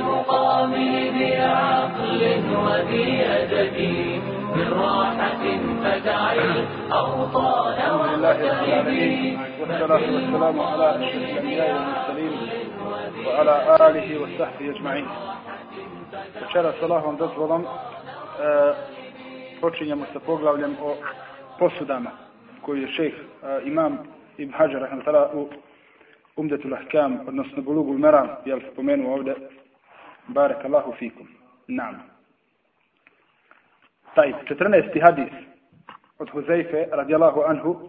المقام بعقل وذي أدب من راحة فتعي أوطان ومغتربي. والصلاة والسلام على أشرف الأنبياء والمرسلين وعلى آله وصحبه أجمعين. Večeras s Allahovom dozvolom počinjemo sa poglavljem o posudama koji je šejh imam Ibn Hajar rahimahullah u Umdetul Ahkam, odnosno Bulugul Maram, jel spomenuo ovdje barakallahu fikum. Naam. Taj 14. hadis od Huzaife radijallahu anhu,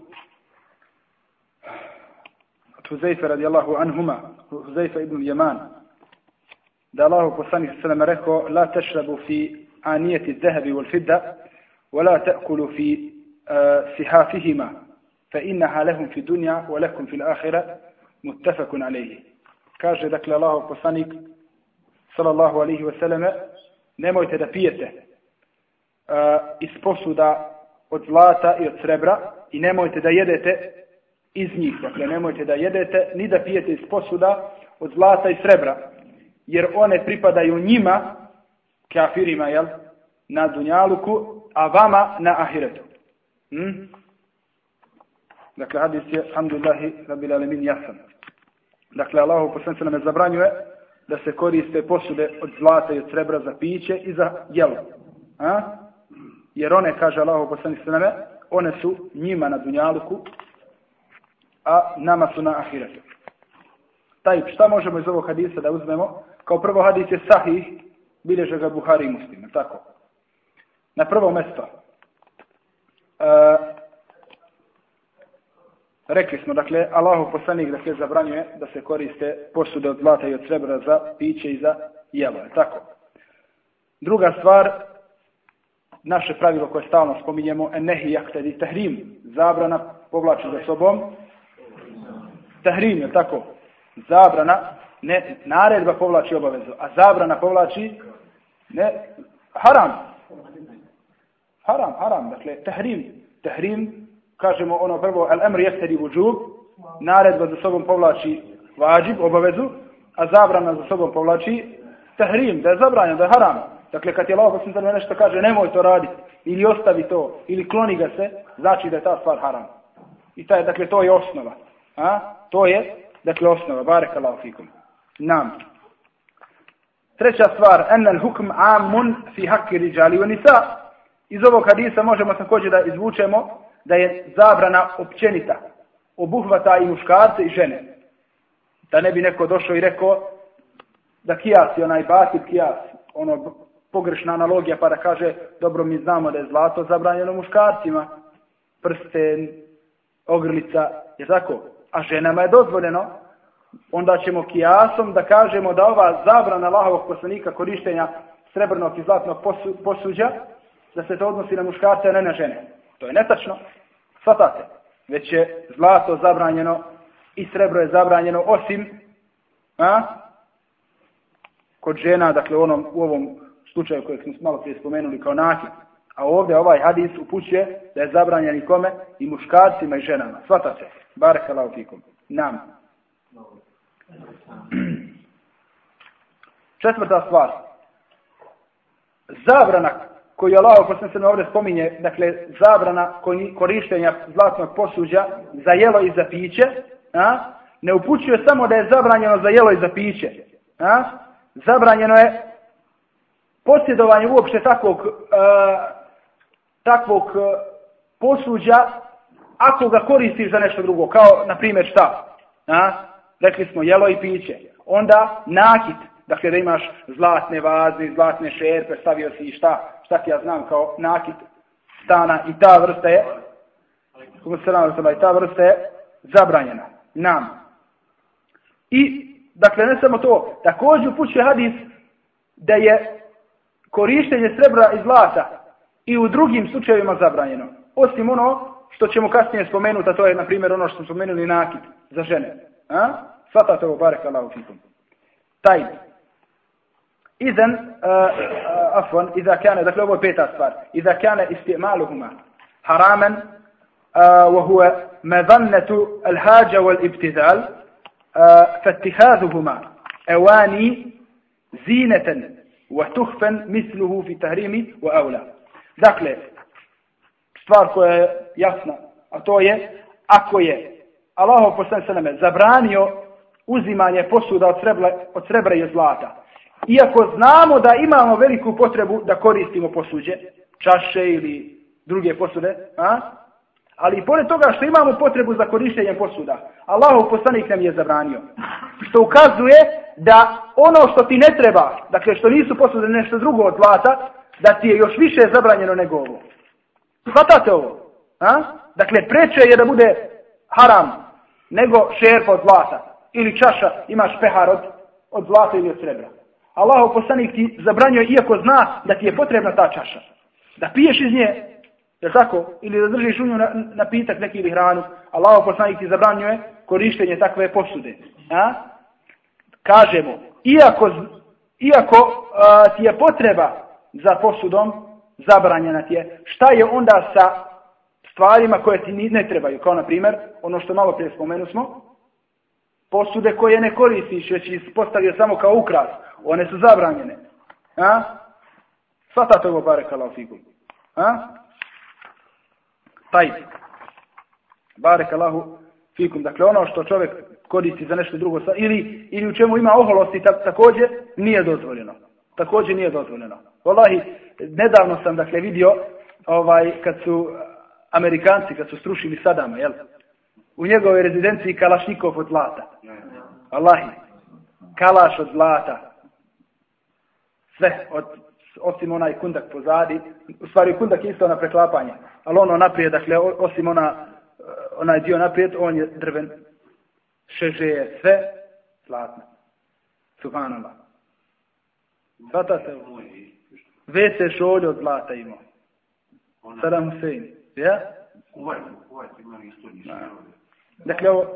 od Huzaife radijallahu anhuma, Huzaife ibn Yaman, da Allahu poslanik sallallahu alejhi ve sellem rekao: la tashrabu fi aniyati adh-dhahabi wal-fidda wa la ta'kulu fi sihafihima fa innaha lahum fi dunya wa lakum fi al-akhirah muttafaqun alayhi. Kaže dakle Allahu poslanik sallallahu alejhi ve sellem: nemojte da pijete iz posuda od zlata i od srebra i nemojte da jedete iz njih. Dakle, nemojte da jedete ni da pijete iz posuda od zlata i srebra, jer one pripadaju njima, kafirima, jel, na dunjaluku, a vama na ahiretu. Dakle, hadis je, alhamdulillahi, rabbil alamin, jasan. Dakle, Allahu poslanik nam zabranjuje da se koriste posude od zlata i od srebra za piće i za jelo. Jer one, kaže Allahu poslanik sallallahu alejhi ve sellem, one su njima na dunjaluku, a nama su na ahiretu. Šta možemo iz ovog hadisa da uzmemo? Kao prvo, hadis je sahih, bilježe ga Buhari i Muslim, tako. Na prvo mjesto rekli smo, dakle, Allahu poslanik dakle zabranjuje da se koriste posude od zlata i od srebra za piće i za jelo, tako. Druga stvar, naše pravilo koje stalno spominjemo, nehi yaktadi tahrim, zabrana povlači za sobom tahrim, je tako? Zabrana, ne, naredba povlači obavezu, a zabrana povlači haram. Dakle, tahrim, kažemo ono prvo, al-amr yaktadi wujub, naredba za sobom povlači vađib, obavezu, a zabrana za sobom povlači tahrim, da je zabranjeno, da je haram. Dakle, kad je Allah poslanik nešto kaže nemoj to raditi, ili ostavi to, ili kloni ga se, znači da je ta stvar haram. I dakle, to je osnova. To je, dakle, osnova. Barakallahu fikum. Nam. Treća stvar, anna al-hukm amun fi haqqi rijali wa nisa. Iz ovog hadisa možemo također da izvučemo da je zabrana općenita, obuhvata i muškarce i žene. Da ne bi neko došao i rekao da kijasi, onaj batil kijas, ono pogrešna analogija, pa da kaže dobro, mi znamo da je zlato zabranjeno muškarcima, prsten, ogrlica, je tako? A ženama je dozvoljeno. Onda ćemo kijasom da kažemo da ova zabrana Allahovog poslanika korištenja srebrnog i zlatnog posuđa, da se to odnosi na muškarce, a ne na žene. To je netačno. Svatate. Već je zlato zabranjeno i srebro je zabranjeno osim kod žena, dakle u ovom slučaju kojeg smo malo prije spomenuli kao nakit. A ovdje ovaj hadis upućuje da je zabranjen i kome? I muškarcima i ženama. Svatate. Barakallahu fikum. Nam. Četvrta stvar. Zabrana koju Allah poslanik ovdje spominje, dakle zabrana korištenja zlatnog posuđa za jelo i za piće, ne upućuje samo da je zabranjeno za jelo i za piće. Zabranjeno je posjedovanje uopšte takvog posuđa ako ga koristiš za nešto drugo, kao na primjer šta? Rekli smo jelo i piće. Onda nakit, dakle da imaš zlatne vaze, zlatne šerpe, stavio si šta ti ja znam kao nakit stana i ta vrsta je zabranjena. Nam. I, dakle ne samo to, također upućuje hadis da je korištenje srebra i zlata i u drugim slučajevima zabranjeno. Osim ono što ćemo kasnije spomenuti, a to je na primjer ono što smo spomenuli nakit za žene. Svatate ovo, barakallahu fikum. Taj. Idan, afwan, iza kane, dakle ovo je peta stvar. Iza kane istimaluhuma haraman, wa huwa madannatu al-haja wal-ibtidal, فاتخاذهما أواني zineten wa tuhfen misluhu fi tahrimi wa aula. Dakle, stvar koja je jasna, a to je, ako je Allahov poslanik sallallahu zabranio uzimanje posuda od srebra i od zlata, iako znamo da imamo veliku potrebu da koristimo posuđe, čaše ili druge posude, ali i pored toga što imamo potrebu za korištenjem posuda, Allahov poslanik nam je zabranio. Što ukazuje da ono što ti ne treba, dakle što nisu posude nešto drugo od zlata, da ti je još više zabranjeno nego ovo. Shvatate ovo? Dakle, preče je da bude haram nego šerpa od zlata. Ili čaša, imaš pehar od zlata ili od srebra. Allahov poslanik ti zabranjuje iako zna da ti je potrebna ta čaša. Da piješ iz nje, je tako? Ili da držiš u nju napitak neki ili hranu. Allahov poslanik ti zabranjuje korištenje takve posude. Kažemo, iako ti je potreba za posudom, zabranjena ti je. Šta je onda sa stvarima koje ti ne trebaju? Kao na primjer, ono što malo prije spomenu smo, posude koje ne koristiš, već ih postavio samo kao ukras. One su zabranjene. Svatate ovo, barekallahu fikum. Taj. Barekallahu fikum. Dakle, ono što čovjek koristi za nešto drugo, ili u čemu ima oholosti, također nije dozvoljeno. Također nije dozvoljeno. Wallahi, nedavno sam dakle vidio kad su Amerikanci, kad su srušili Sadama, jel? U njegovoj rezidenciji kalašnikov od zlata. Wallahi, kalaš od zlata. Sve, osim onaj kundak pozadi, u stvari kundak je isto ona preklapanje, ali ono naprijed, dakle, osim onaj dio naprijed, on je drven, šeže je sve zlatno. Subhanallah. Svatate ovo. WC šolje od zlata imao. Saddam Hussein. Ja? Dakle, ovo...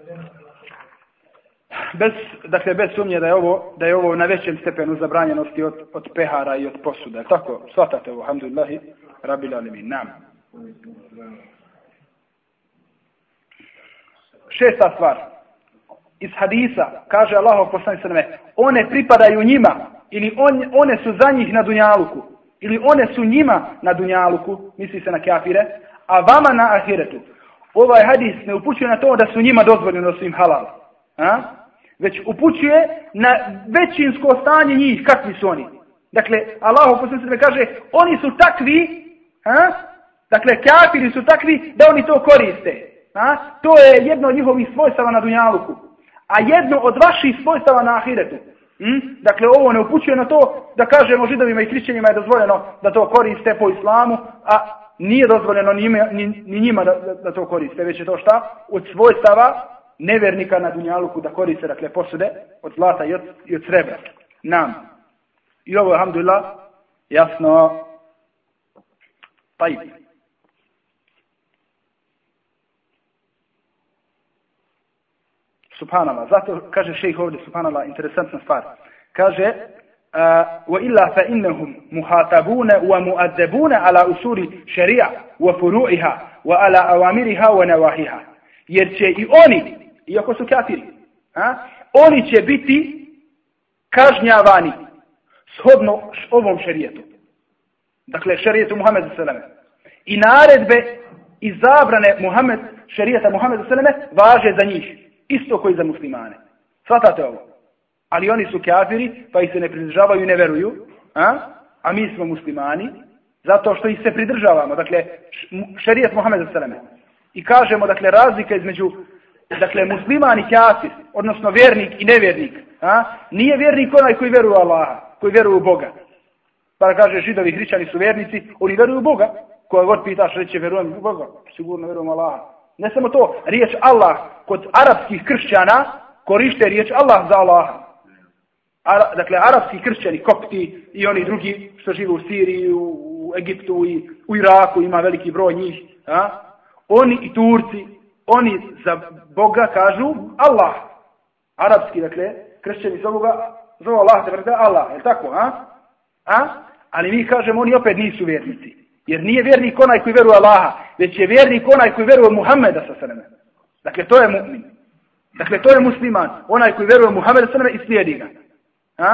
Bez sumnje da je ovo na većem stepenu zabranjenosti od pehara i od posuda. Tako, shvatate ovo, alhamdulillahi, rabbil alemin. Nam. Šesta stvar. Iz hadisa, kaže Allahov poslanik sallallahu alejhi ve sellem, one pripadaju njima, ili one su za njih na dunjaluku, ili one su njima na dunjaluku, misli se na kafire, a vama na ahiretu. Ovaj hadis ne upućuje na to da su njima dozvoljeno, da su im halal. Već upućuje na većinsko stanje njih, kakvi su oni. Dakle, Allahov poslanik sallallahu alejhi ve sellem kaže, oni su takvi, dakle, kafiri su takvi da oni to koriste. To je jedno od njihovih svojstava na dunjaluku, a jedno od vaših svojstava na ahiretu. Dakle, ovo ne upućuje na to da kažemo židovima i hrišćanima je dozvoljeno da to koriste po islamu, a nije dozvoljeno ni njima da to koriste, već je to šta? Od svojstava nevjernika na dunjaluku da koriste, dakle, posude od zlata i od srebra. Nam. I ovo, alhamdulillah, jasno. Taj. Subhanallah. Zato kaže šejh ovdje, subhanallah, interesantna stvar. Kaže, وَإِلَّا فَإِنَّهُمْ مُحَاطَبُونَ وَمُؤَدَّبُونَ عَلَى أُصُولِ شَرِيعَ وَفُرُوعِهَا وَعَلَى أَوَامِرِهَا وَنَوَاهِهَا. Jer će i oni, iako su kafiri, oni će biti kažnjavani shodno ovom šerijetu. Dakle, šerijetu Muhameda sallallahu alejhi ve sellem. I naredbe i zabrane šerijeta Muhameda sallallahu alejhi ve sellem važe za njih. Isto koji za muslimane. Svatate ovo. Ali oni su kafiri, pa ih se ne pridržavaju i ne veruju. A mi smo muslimani, zato što ih se pridržavamo. Dakle, šerijet Muhameda sallallahu alejhi ve sellem. I kažemo, dakle, razlika između, dakle, musliman i kafir, odnosno vjernik i nevjernik. Nije vjernik onaj koji veruje u Allaha, koji veruje u Boga. Pa kaže, židovi i hrišćani su vjernici, oni veruju u Boga. Koja god pitaš, reće, verujem u Boga, sigurno verujem u Allaha. Ne samo to, riječ Allah kod arapskih kršćana korište riječ Allah za Allaha. Dakle, arapski kršćani, kopti i oni drugi što žive u Siriji, u Egiptu i u Iraku, ima veliki broj njih. Oni i Turci, oni za Boga kažu Allah. Arapski, dakle, kršćani zovu Allah, te Allah, je tako, Ali mi kažemo, oni opet nisu vjernici. Jer nije vjernik onaj koji veruje Allaha, već je vjernik onaj koji veruje Muhammeda s.a.v. Dakle, to je mu'min. Dakle, to je musliman. Onaj koji veruje Muhammeda s.a.v. i slijedi ga.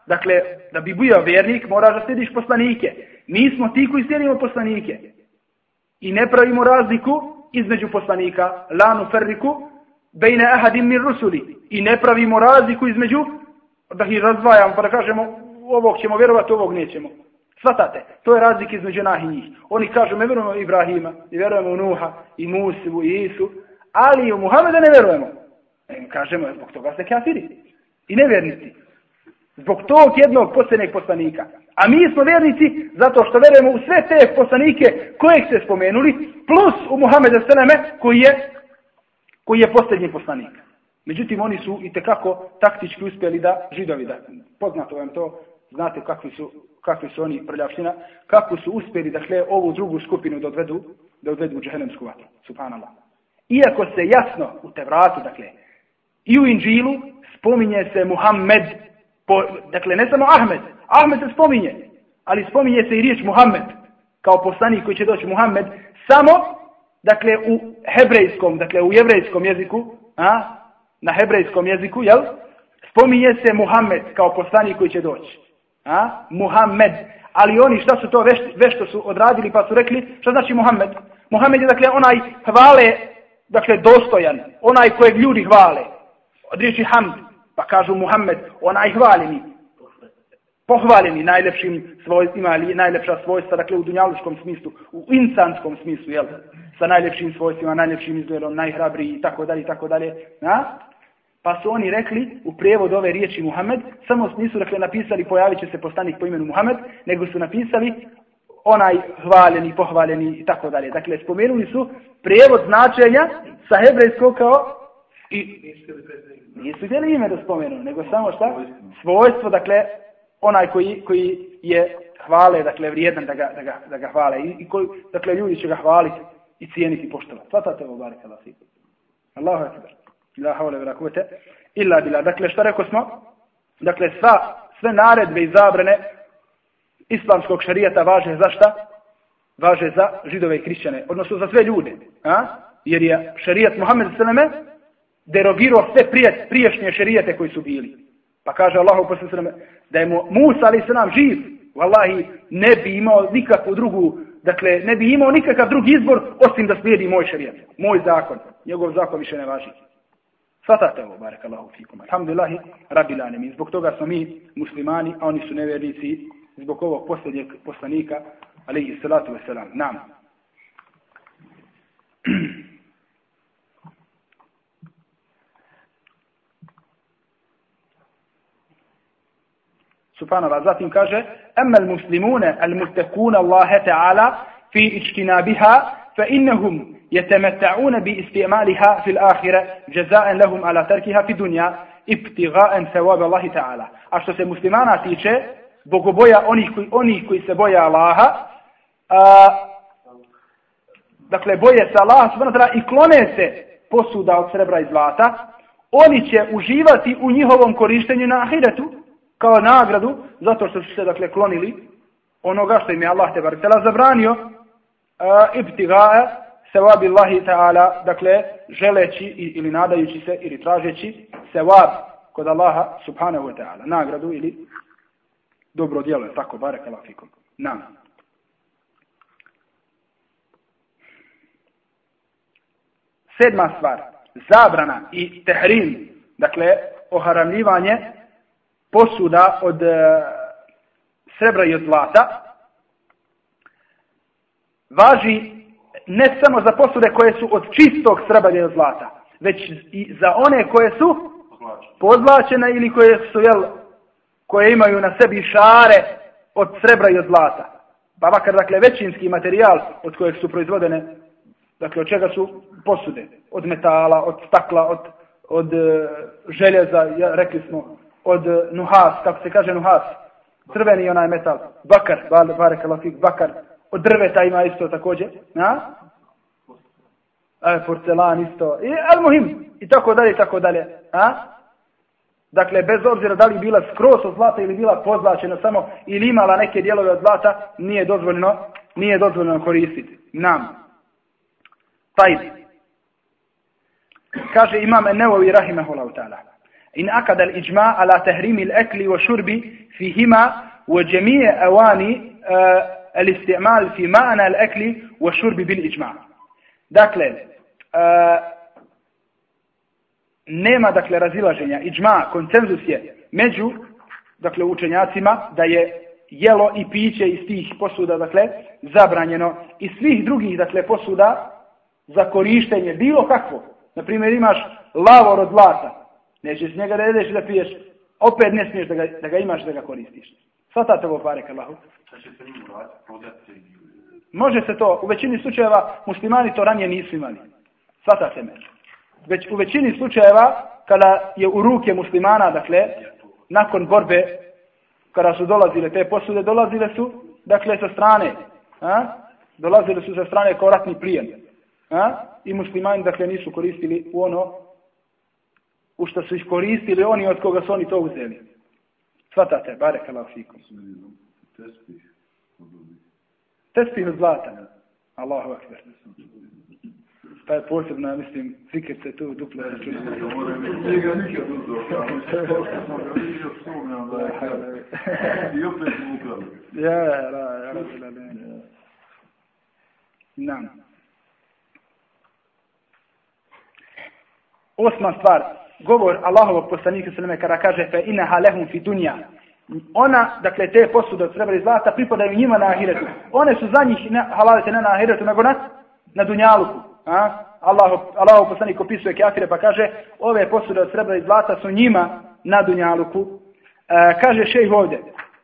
dakle, da bi bio vjernik, moraš da slijediš poslanike. Mi smo ti koji slijedimo poslanike. I ne pravimo razliku između poslanika, la nuferriku bejne ahadim min rusuli. I ne pravimo razliku između, da ih razdvajamo pa da kažemo ovog ćemo vjerovati, ovog nećemo. Svatate, to je razlika između nas i njih. Oni kažu, mi vjerujemo Ibrahima, i vjerujemo u Nuha, i Musu, i Isu, ali u Muhameda ne vjerujemo. Mi kažemo, zbog toga ste kafiri i nevjernici. Zbog tog jednog posljednjeg poslanika. A mi smo vjernici zato što vjerujemo u sve te poslanike kojeg ste spomenuli, plus u Muhameda seleme koji je posljednji poslanik. Međutim, oni su itekako taktički uspjeli da Židovi, da poznato vam to, znate kakvi su oni prljavština, kako su uspjeli dakle ovu drugu skupinu da odvedu u džehennemsku vatru. Subhanallah. Iako se jasno u Tevratu, dakle, i u Inđilu spominje se Muhammed, dakle ne samo Ahmed se spominje, ali spominje se i riječ Muhammed kao poslanik koji će doći Muhammed samo, dakle u hebrejskom, dakle u jevrejskom jeziku, na hebrejskom jeziku, jel? Spominje se Muhammed kao poslanik koji će doći. Muhammed. Ali oni šta su to vešto su odradili pa su rekli, šta znači Muhammed? Muhammed je dakle onaj hvale, dakle dostojan, onaj kojeg ljudi hvale. Od riječi hamd, pa kažu Muhammed, onaj hvaljeni, pohvaljeni najlepšim svojstvima ili najlepša svojstva, dakle u dunjaluškom smislu, u insanskom smislu, jel? Sa najlepšim svojstvima, najlepšim izgledom, najhrabriji i tako dalje. Pa su oni rekli u prijevodu ove riječi Muhammed, samo nisu dakle napisali pojavit će se poslanik po imenu Muhammed, nego su napisali onaj hvaljeni, pohvaljeni i tako dalje. Dakle, spomenuli su prijevod značenja sa hebrejskog kao i nisu htjeli ime da spomenu, nego samo šta? Svojstvo, dakle, onaj koji je hvale, dakle, vrijedan da ga hvale. I koji, dakle, ljudi će ga hvaliti i cijeniti i poštovati. Svatate ovo, barek Allah fiku. Allahu ekber. La havle vera kuvvete illa billah. Dakle, šta rekao smo? Dakle, sve naredbe i zabrane islamskog šerijata važe za šta? Važe za židove i hrišćane, odnosno za sve ljude. Jer je šerijat Muhammed s.a.v. derogirao sve priješnje šerijate koji su bili. Pa kaže Allahu poslanik da je Musa a.s. živ, vallahi ne bi imao nikakvu drugu, dakle ne bi imao nikakav drugi izbor osim da slijedi moj šerijat, moj zakon. Njegov zakon više ne važi. Svatate ovo, barakallahu fikum. Alhamdulillahi rabbil alamin. Zbog toga smo mi muslimani, a oni su nevjernici, zbog ovog posljednjeg poslanika, alejhi salatu vesselam. Nam. Subhanallah, zatim kaže: "Amma al-muslimuna al-muttaquna Allah ta'ala fi ijtinabiha fa innahum يتمتعون باستعمالها في الآخرة جزاء لهم على تركها في الدنيا ابتغاء ثواب الله تعالى." A što se muslimana tiče, bogoboja onih koji se boje Allaha, dakle boje se Allaha subhanahu wa ta'ala i klone se posuda od srebra i zlata, oni će uživati u njihovom korištenju na ahiretu kao nagradu zato što su se dakle klonili onoga što im je Allah te barekela zabranio, ibtiga'a sevabi Allahi ta'ala, dakle, želeći ili nadajući se ili tražeći sevab kod Allaha subhanahu wa ta'ala, nagradu ili dobro djelo, tako, barakallahu fikum. Nam. Sedma stvar, zabrana i tehrim, dakle, oharamljivanje posuda od srebra i od zlata, važi ne samo za posude koje su od čistog srebra i od zlata, već i za one koje su pozlačene ili koje imaju na sebi šare od srebra i od zlata. Pa makar, dakle, većinski materijal od kojeg su proizvodene, dakle, od čega su posude? Od metala, od stakla, od željeza, rekli smo, od nuhas, kako se kaže nuhas, crveni onaj metal, bakar, barakallahu fik, bakar, od drveta ima isto također, porcelan isto, i tako dalje. Dakle, bez obzira da li bila skroz od zlata ili bila pozlačena samo ili imala neke dijelove od zlata, nije dozvoljeno koristiti. Nam. Taj. Kaže imam Nevovi rahimahullahu ta'ala. in akada al-ijma' ala tahrim al-akli wa shurbi fihima wa jami' awani al-isti'mal fi ma'na al-akli wa shurbi bil ijma'. Dakle, nema dakle razilaženja, ijma, konsenzus je među dakle učenjacima da je jelo i piće iz tih posuda dakle zabranjeno i svih drugih dakle posuda za korištenje bilo kakvo. Na primjer imaš lavor od zlata, nećeš njega da jedeš i da piješ, opet ne smiješ da ga imaš da ga koristiš. Svatate ovo barek Allahu. Može se to, u većini slučajeva muslimani to ranije nisu imali. Svatate me. Već u većini slučajeva kada je u ruke muslimana, dakle, nakon borbe, kada su dolazile te posude, dolazile su, dakle, sa strane. Dolazile su sa strane kao ratni plijen. I muslimani, dakle, nisu koristili u ono u što su ih koristili oni od koga su oni to uzeli. Svatate, barek Allah fikum. Tespih od zlata. Allahu akbar. Pa je posebno, mislim, zikr se tu duplo računa. Njega nikad uzao. I opet mu ukrali. Ja, nam. Osma stvar, govor Allahovog poslanika sallallahu kada kaže fa innaha lahum fi dunya. Ona, dakle, te posude od srebra i zlata pripadaju njima na ahiretu. One su za njih halalite ne na ahiretu, nego na dunjaluku. Allahov poslanik opisuje kafire pa kaže ove posude od srebra i zlata su njima na dunjaluku. Kaže šejh ovdje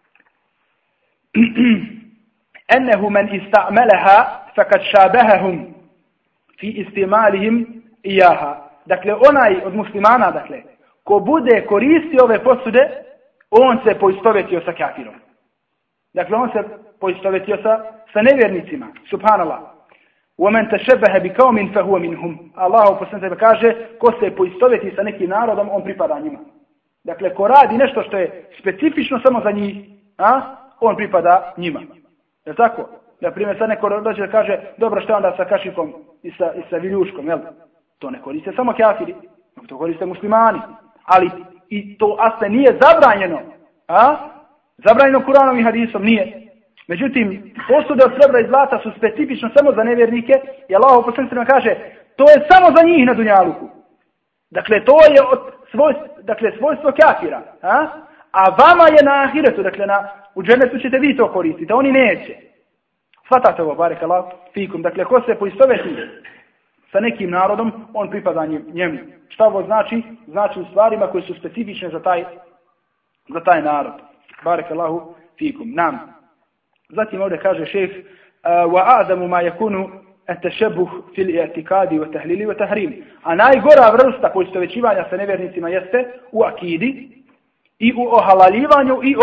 ennehu men ista'malaha fakad shabahahum fi istimalihim iyaha. Dakle, onaj od muslimana, dakle, ko bude koristio ove posude, on se poistovetio sa kafirom. Dakle, on se poistovetio sa nevjernicima. Subhanallah. وَمَنْ تَشَبَّهَ بِقَوْمٍ فَهُوَ مِنْهُمْ. Allah poslanik kaže, ko se poistoveti sa nekim narodom, on pripada njima. Dakle, ko radi nešto što je specifično samo za njih, on pripada njima. Je tako? Na primjer, sad neko dođe da kaže, dobro, što onda sa kašikom i sa viljuškom, jel? To ne koriste samo kafiri, to koriste muslimani. Ali i to asle nije zabranjeno. Zabranjeno Kur'anom i hadisom nije. Međutim, posude od srebra i zlata su specifično samo za nevjernike i Allah poslanik kaže, to je samo za njih na dunjaluku. Dakle, to je svojstvo kafira. A vama je na ahiretu, dakle, u džennetu ćete vi to koristiti, a oni neće. Svatate ovo, barek Allah, fikum. Dakle, ko se poistoveti sa nekim narodom, on pripada njemu. Šta ovo znači? Znači u stvarima koje su specifične za taj narod. Barek Allahu fikum. Nam. Zatim ovdje kaže šejh وَأَعْزَمُ مَا يَكُونُ التَّشَبُّهُ فِي الْإِعْتِقَادِ وَتَحْلِيلِ وَتَحْرِيمِ. A najgora vrsta poistovećivanja sa nevjernicima jeste u akidi i u ohalaljivanju i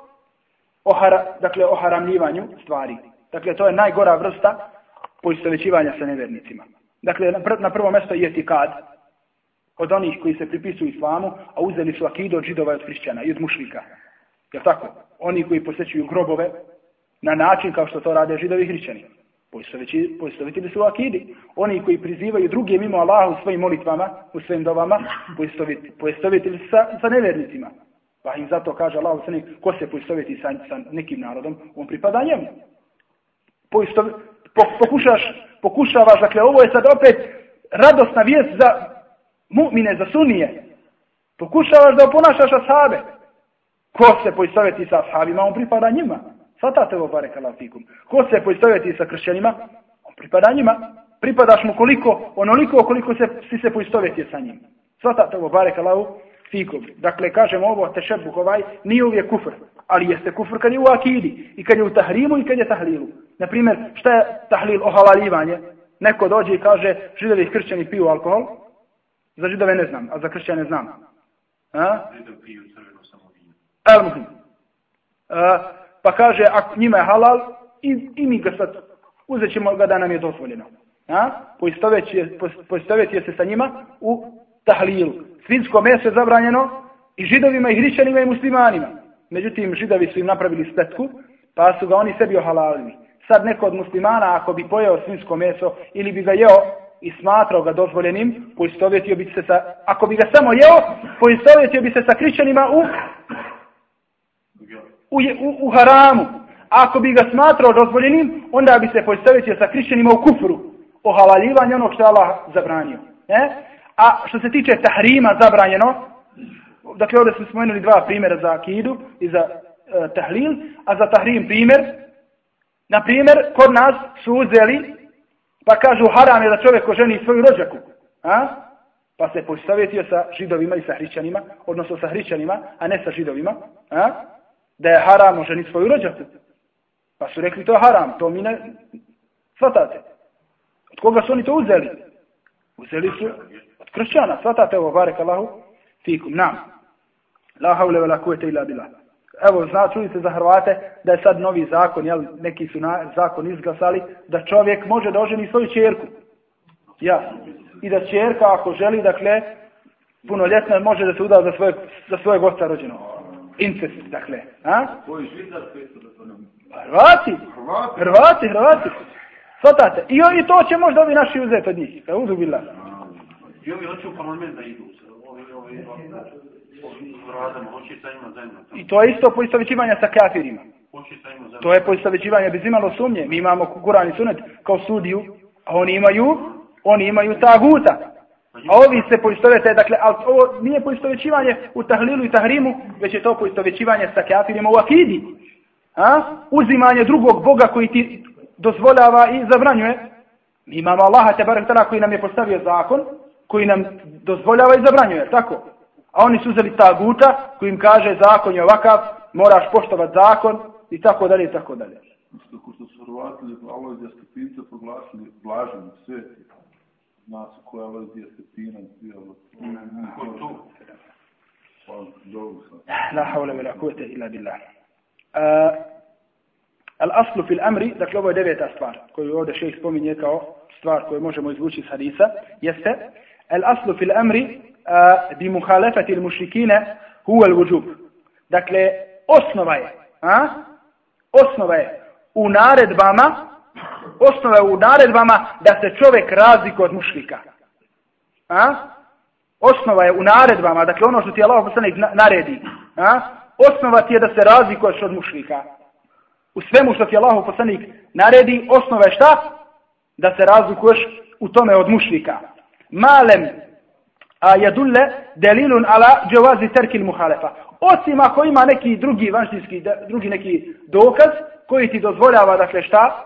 o haramljivanju stvari. Dakle, to je najgora vrsta poistovećivanja sa nevjernicima. Dakle, na prvo mjesto je etikad od onih koji se pripisuju islamu, a uzeli su akidu od židova i od hrišćana i od mušrika. Je tako? Oni koji posjećuju grobove na način kao što to rade židovi i hrišćani. Poistovjetili su u akidi. Oni koji prizivaju druge mimo Allaha u svojim molitvama, u svojim dovama, poistovjetili su sa nevjernicima. Pa im zato kaže Allah, ko se poistovjeti sa nekim narodom, on pripada njemu. Pokušavaš, dakle, ovo je sad opet radosna vijest za mu'mine, za sunije. Pokušavaš da oponašaš ashabe. Ko se poistovjeti sa ashabima, on pripada njima. Svatate ovo, barek Allah fikum. Ko se poistovjeti sa kršćanima, on pripada njima. Pripadaš mu onoliko koliko si se poistovjetio sa njim. Svatate ovo, barek Allah fikum. Dakle, kažemo ovo, tešebuh nije uvijek kufr, ali jeste kufr kad je u akidi, i kad je u tahrimu i kad je tahlilu. Naprimjer, šta je tahlil, ohalalivanje? Neko dođe i kaže, židovi i kršćani piju alkohol, za židove ne znam, a za kršćane znam. Židovi piju crveno samo vino. Pa kaže, ako njima je halal, i mi ga sad uzet ćemo ga da nam je dozvoljeno. Poistovjetio se sa njima u tahlilu. Svinjsko meso je zabranjeno i židovima, i hrišćanima, i muslimanima. Međutim, židovi su im napravili spletku, pa su ga oni sebi ohalalili. Sad neko od muslimana, ako bi pojeo svinjsko meso ili bi ga jeo, i smatrao ga dozvoljenim, poistovjetio bi se sa, ako bi ga samo jeo, poistovjetio bi se sa kršćanima u haramu. A ako bi ga smatrao dozvoljenim, onda bi se poistovjetio sa kršćanima u kufru, o halaljivanju onog što je Allah zabranio. A što se tiče tahrima zabranjeno, dakle ovdje smo spomenuli dva primjera za akidu i za tahlil, a za tahrim primjer, na primjer, kod nas su uzeli, pa kažu haram je da čovjek oženi svoju rođaku, pa se poistovjetio sa židovima i sa hrišćanima, odnosno sa hrišćanima, a ne sa židovima, da je haram oženi svoju rođaku. Pa su rekli to je haram, to mi ne shvatate. Od koga su oni to uzeli? Uzeli su od kršćana, shvatate ovo, barek Allahu fikum, nam. La havle ve la kuvvete illa billah. Evo, čuli se za Hrvate da je sad novi zakon, jel, neki su zakon izglasali, da čovjek može da oženi svoju ćerku. Ja. I da ćerka, ako želi, dakle, punoljetna, može da se uda za svojeg oca rođenog. Incest, dakle. Hrvati. Svatate. I oni to će možda ovi naši uzeti od njih. Uzubila. I ovi hoće u parlament da idu. I to je isto poistovjećivanje sa kafirima. To je poistovjećivanje bez imalo sumnje. Mi imamo Kuran i Sunet kao sudiju, a oni imaju taguta. A ovi se poistovjete, dakle, ali ovo nije poistovjećivanje u tahlilu i tahrimu, već je to poistovjećivanje sa kafirima u akidi. Uzimanje drugog Boga koji ti dozvoljava i zabranjuje. Mi imamo Allaha tebarek tala koji nam je postavio zakon, koji nam dozvoljava i zabranjuje, tako? A oni su uzeli taguta koji im kaže zakon je ovakav, moraš poštovati zakon i tako dalje i tako dalje. Ko što su Hrvati Allah iz Stepinca proglasili blaženim sveti. Nas koja Allah iz Stepinac bijelo. Ko je tu? La havle ve la kuvvete illa billah. Al-aslu fil amri, dakle ovo je 9. stvar koju ovdje šejh spominje kao stvar koju možemo izvući iz hadisa, jeste al-aslu fil amri bi muhalefati al-mušrikine huwa al-wujub. Dakle, osnova je u naredbama da se čovjek razlikuje od mušrika. Osnova je u naredbama, dakle ono što ti Allah poslanik naredi. Osnova ti je da se razlikuješ od mušrika. U svemu što ti Allah poslanik naredi, osnova je šta? Da se razlikuješ u tome od mušrika. Malem yadulle delilun ala jawazi terkil muhalefa. Osim ako ima neki drugi vanjski, drugi neki dokaz koji ti dozvoljava, dakle šta?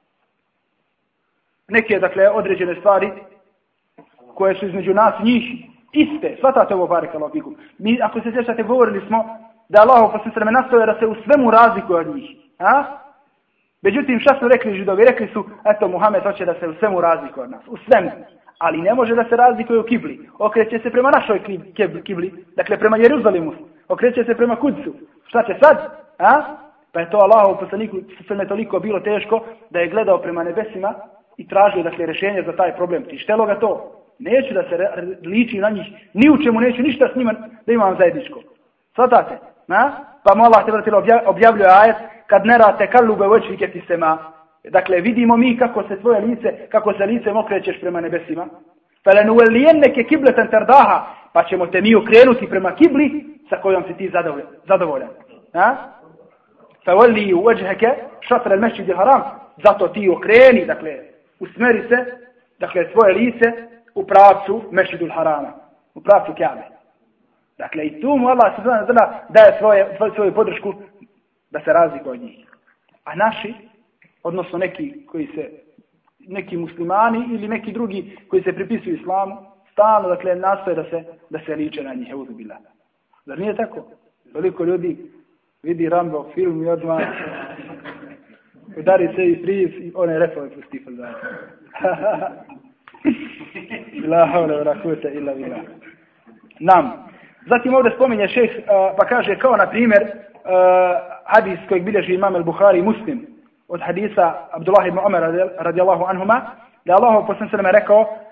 Neke, dakle, određene stvari koje su između nas i njih iste. Svatate ovo, barek Allahu fikum. Mi, ako se sjećate, govorili smo da Allah poslanik nastoje da se u svemu razlikuje od njih. Međutim, šta su rekli Židovi? Rekli su, eto, Muhammed hoće da se u svemu razlikuje od nas. U svemu. Ali ne može da se razlikuje u kibli. Okreće se prema našoj kibli. Dakle, prema Jeruzalemu. Okreće se prema Kudsu. Šta će sad? Pa je to Allahu poslaniku toliko bilo teško da je gledao prema nebesima i tražio, dakle, rješenje za taj problem. Tištelo ga to. Neću da se liči na njih. Ni u čemu neću ništa s njima da imam zajedničko. Svatate? Pa mu Allah te objavljuje ajet kad ne rate kalube voćvike ti sema. Dakle, vidimo mi kako se licem okrećeš prema nebesima. Felenuelijenneke kibleten tardaha, pa ćemo te mi okrenuti prema kibli sa kojom si ti zadovoljan. Fawalli wajhaka shatr al-masjid al-haram, zato ti okreni, dakle, usmeri se, dakle, svoje lice u pravcu Mesjidul Harama, u pravcu Kjabe. Dakle, i tu mu Allah subhanahu wa ta'ala daje svoju podršku da se razlikuje od njih. A naši, odnosno neki muslimani ili neki drugi koji se pripisuju islamu, stalno, dakle, nastoje da se liče na njih, euzubillah. Zar nije tako? Toliko ljudi vidi Rambo film i odmah udari se i friz i one repove pusti. La havle ve la kuvvete illa billah. Nam. Zatim ovdje spominje šejh, pa kaže kao na primjer hadis kojeg bilježi imam al-Buhari i Muslim od hadisa Abdullah ibn Umar radijallahu anhuma, da je Allah poslanik sallallahu alejhi ve sellem rekao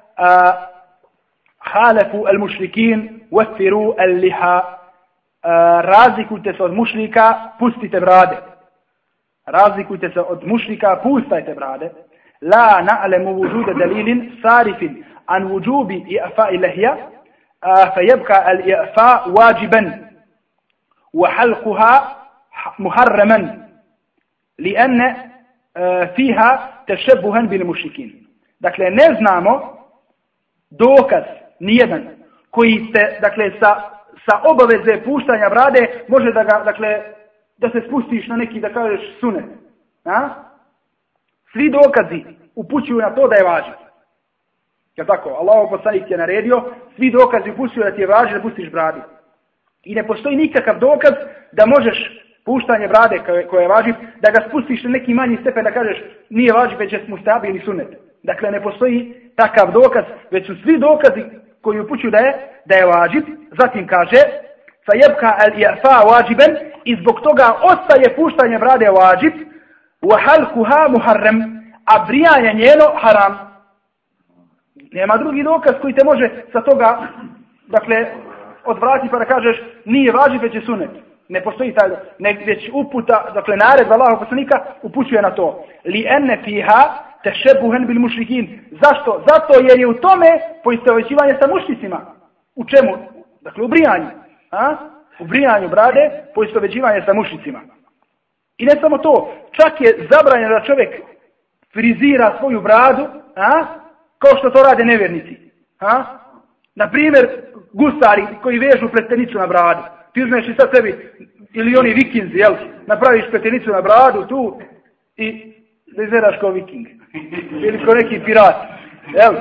halefu al-mušrikin wafiru al-liha, razlikujte se od mušrika, pustite brade. Razlikujte se od mušrika, pustajte brade. la na'lamu wujuda dalilin sarifin an wujubi i'fa'i lahya فيبقى الإعفاء واجبا وحلقها محرما لأن فيها تشبها بالمشركين. Dakle, ne znamo dokaz nijedan koji te, dakle, sa obaveze puštanja brade može da ga, dakle, da se spustiš na neki, da kažeš, sunet. A? Svi dokazi upućuju na to da je važno. Jel tako? Allahov poslanik je naredio, svi dokazi upućuju da ti je važno da pustiš bradu. I ne postoji nikakav dokaz da možeš puštanje brade koje je važno, da ga spustiš na neki manji stepen, da kažeš nije važno, već je mustahabi ili sunet. Dakle, ne postoji takav dokaz, već su svi dokazi koji upućuju da je važib. Zatim kaže, فَيَبْكَا الْإِعْفَاء وَاجِبًا, i zbog toga ostaje puštanje brade važib, وَحَلْكُهَا مُحَرَّمْ, a brijanje njeno haram. Nema drugi dokaz koji te može sa toga, dakle, odvratiti pa da kažeš nije važib, već je sunet. Ne postoji taj, već uputa, dakle, naredba Allahov poslanika upućuje na to. لِأَنَّ فِيهَا تَشَبُّهًا بِالْمُشْرِكِينَ. Zašto? Zato jer je u tome poistovećivanje sa mušricima. U čemu? Dakle, u brijanju. U brijanju brade poistovećivanje sa mušricima. I ne samo to, čak je zabranjeno da čovjek frizira svoju bradu, kao što to rade nevjernici. Na primjer, gusari koji vežu pletenicu na bradu. Ti uzmeš i sad sebi, ili oni vikinzi, jel? Napraviš pletenicu na bradu tu i da izgledaš kao viking. Ili kao neki pirat. Jel?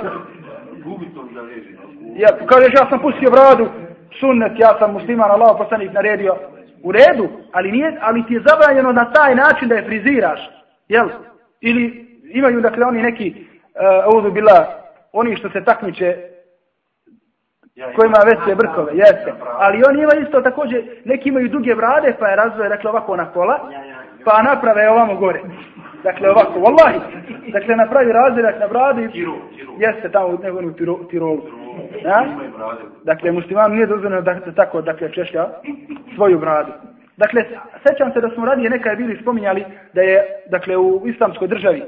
Ja, kažeš, ja sam pustio bradu, sunnet, ja sam musliman, Allahov poslanik naredio. U redu, ali ti je zabranjeno na taj način da je friziraš. Jel? Ili imaju, dakle, oni neki, oni što se takmiče, koji ima veće brkove, jeste. Ali oni imaju isto također, neki imaju duge brade, pa je razvoje, dakle, ovako na kola, pa naprave ovamo gore. Dakle, ovako, wallahi. Dakle, napravi razredak na bradu i jeste tamo u Tirolu. Dakle, musliman nije dozvoljeno da tako, dakle, češlja svoju bradu. Dakle, sećam se da smo radije nekad bili spominjali da je, dakle, u islamskoj državi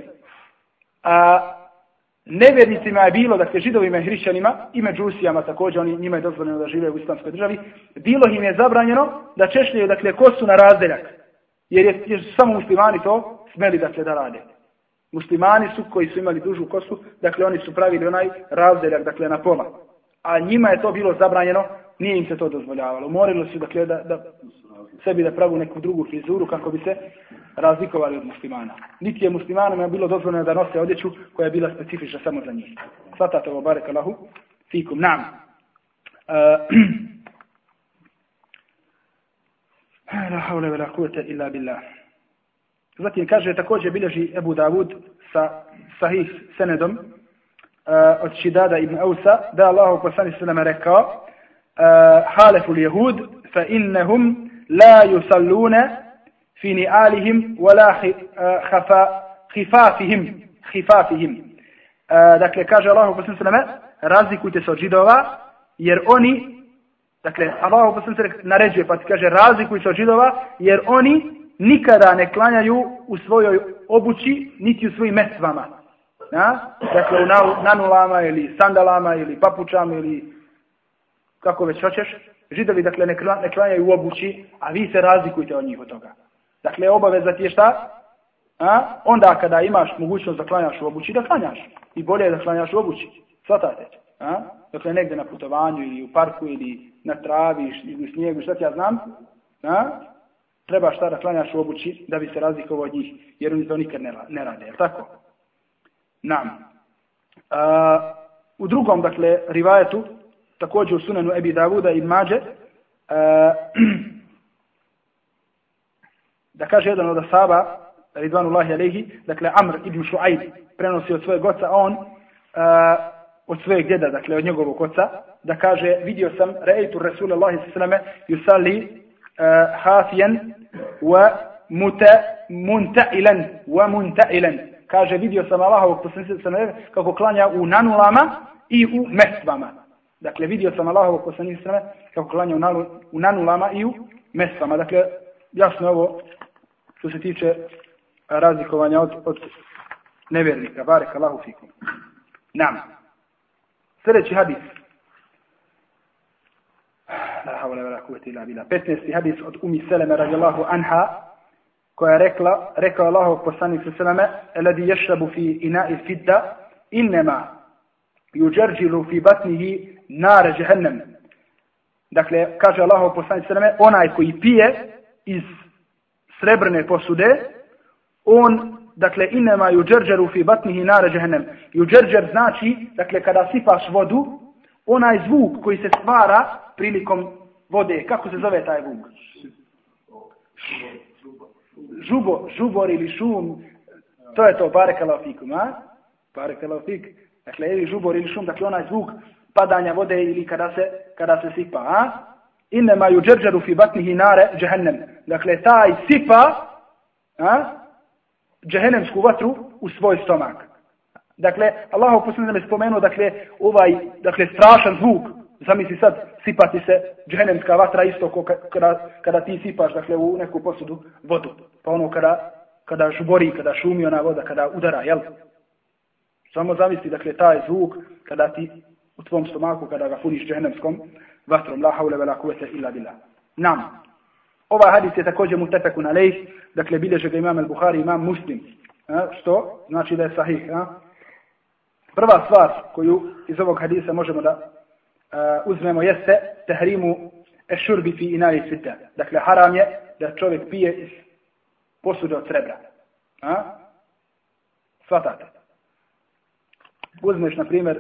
nevjernicima je bilo, dakle, židovima i hrišćanima i međusijama također, njima je dozvoljeno da žive u islamskoj državi, bilo im je zabranjeno da češljaju, dakle, kosu na razdeljak. Jer su samo muslimani to smeli, dakle, da rade. Muslimani su koji su imali dužu kosu, dakle, oni su pravili onaj razdeljak, dakle, na pola. A njima je to bilo zabranjeno, nije im se to dozvoljavalo. Morali su, dakle, da sebi da pravu neku drugu frizuru kako bi se razlikovali od muslimana. Niti je muslimanima bilo dozvoljeno da nose odjeću koja je bila specifična samo za njih. Svatate ovo, barek Allahu, fikum, nam. La havle ve la kuvvete illa billah. Zatim kaže, također bilježi Ebu Davud sa sahih senedom od Šidada ibn Ausa, da Allahu poslanik sallallahu alejhi ve sellem rekao: "Halaful yahud fa innahum la yusalluna fi ni'alihim wala khifafihim." Dakle, kaže Allahu poslanik sallallahu alejhi ve sellem, razlikujte se od Židova, jer oni, dakle, Allahu poslanik sallallahu alejhi ve sellem naređuje, pa ti kaže razlikujte se od Židova, jer oni nikada ne klanjaju u svojoj obući, niti u svojim mestvama. Dakle, u nanulama ili sandalama ili papučama ili kako već hoćeš. Židovi, dakle, ne klanjaju u obući, a vi se razlikujete od njih od toga. Dakle, obaveza ti je šta? Onda kada imaš mogućnost da klanjaš u obući, da klanjaš. I bolje je da klanjaš u obući. Svatate. Dakle, negdje na putovanju ili u parku ili na travi ili u snijegu, šta ti ja znam. Treba šta da klanjaš u obući da bi se razlikovao od njih, jer oni to nikad ne rade, je li tako? Nam. U drugom, dakle, rivajetu, također u sunanu Ebi Davuda i Mađe, da kaže jedan od ashaba, Ridvanullahi alejhi, dakle, Amr ibn Šuajb, prenosi od svojeg oca, on od svojeg djeda, dakle, od njegovog oca, da kaže, vidio sam, rejtu Rasulallahi s.a.v. yusalli hafijan wa munta'ilan. Kaže, vidio sam Allahovog poslanika kako klanja u nanulama i u mestvama. Dakle, vidio sam Allahovog poslanika kako klanja u nanulama i u mestvama. Dakle, jasno ovo što se tiče razlikovanja od nevjernika. Barek Allahu fikum. Nam. Sljedeći hadis. 15. hadis od Umi Seleme radijallahu anha, koja je rekao Allahov poslanik selleme: "Alladhi yashrabu fi ina'i fidda innama yujarjilu fi batnihi nar jahannam." Dakle, kaže Allahov poslanik selleme, onaj koji pije iz srebrne posude, on, dakle, innama yujarjilu fi batnihi nar jahannam. Yujarjir znači, dakle, kada sipaš vodu, onaj zvuk koji se stvara prilikom vode. Kako se zove taj zvuk? Žubor ili šum. To je to, barekallahu fikum, a? Barekallahu fik. Dakle, ili žubor ili šum, dakle, onaj zvuk padanja vode ili kada se sipa, a? Innama yujarjaru fi batnihi nare jahannam. Dakle, taj sipa, a? Džehennemsku vatru u svoj stomak. Dakle, Allahov poslanik je spomenuo, dakle, strašan zvuk. Zamisli sad, sipati se džehennemska vatra isto kada ti sipaš, dakle, u neku posudu vodu. Pa ono kada žubori, kada šumi ona voda, kada udara, jel? Samo zamisli, dakle, taj zvuk kada ti u tvom stomaku, kada ga puniš džehennemskom vatrom. La haule vela kuvvete illa billah. Nam. Ovaj hadis je također mutefekun alejh, dakle, bilježe ga imam al-Buhari, imam Muslim. Što znači da je sahih. Prva stvar koju iz ovog hadisa možemo da uzmemo jeste tahrimu ešurbi fi ina'i fidda. Dakle, haram je da čovjek pije iz posude od srebra. Svatate. Uzmeš, na primjer,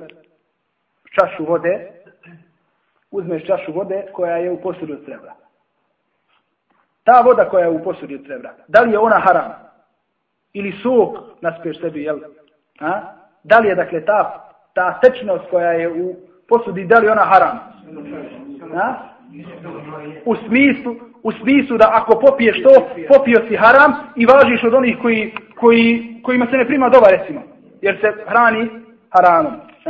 čašu vode koja je u posudi od srebra. Ta voda koja je u posudi od srebra, da li je ona haram? Ili sok naspiješ sebi, jel? Da li je, dakle, ta tečnost koja je u posudi, da li je ona haram? U smislu da ako popiješ to, popio si haram i važiš od onih kojima se ne prima doba, recimo. Jer se hrani haramom.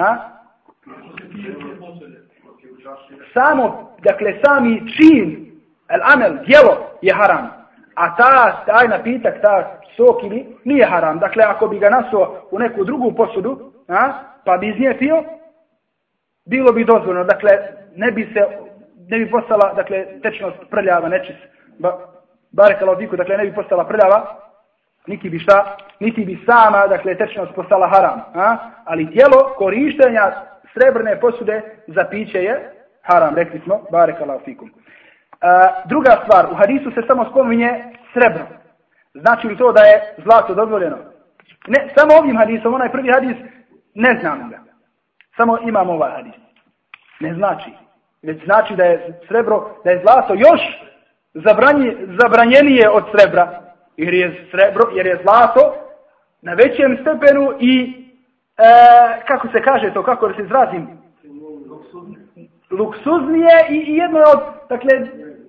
Sami čin, el-amel, djelo je haram. A taj napitak, ta sok ili nije haram. Dakle, ako bi ga nasuo u neku drugu posudu, pa bi iz nje pio, bilo bi dozvoljeno. Dakle, ne bi postala, dakle, tečnost prljava, nečist. Barekallahu fiku, dakle, ne bi postala prljava, niti bi sama, dakle, tečnost postala haram. Ali tijelo korištenja srebrne posude za piće je haram, rekli smo, barekallahu fikum. Druga stvar, u hadisu se samo spominje srebro. Znači li to da je zlato dozvoljeno? Ne, samo ovim hadisom, onaj prvi hadis, ne znamo ga. Samo imamo ovaj hadis. Ne znači. Već znači da je srebro, da je zlato još zabranjenije od srebra. Jer je zlato na većem stepenu i, kako se kaže to, kako da se izrazim? Luksuznije i jedno od, dakle,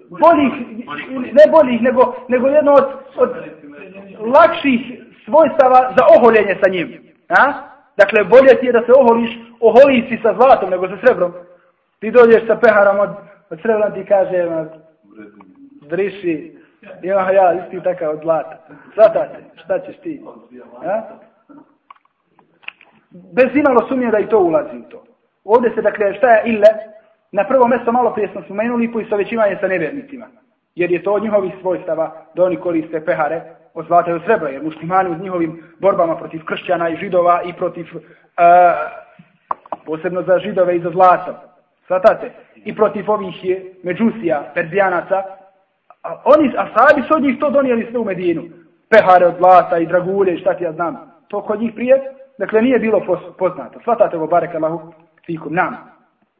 nego jedno od lakših svojstava za oholjenje sa njim. Dakle, bolje ti je da se oholiš si sa zlatom nego sa srebrom. Ti dođeš sa peharom od srebra, ti kaže, driši, imam ja isti takav od zlata. Svatate, šta ćeš ti? Bez imalo sumnje da i to ulazi u to. Ovdje se, dakle, šta je ille? Na prvo mjesto malo prije smo spomenuli poistovjećivanje sa nevjernicima. Jer je to od njihovih svojstava da oni koriste pehare od zlata i od srebra. Jer muslimani u njihovim borbama protiv kršćana i židova i protiv, posebno za židove i za zlato. Svatate? I protiv ovih međusija, perzijanaca. Asabi su od njih to donijeli sve u Medinu. Pehare od zlata i dragulje i šta ti ja znam. To kod njih prije, dakle, nije bilo poznato. Svatate ovo, barekallahu fikum nam.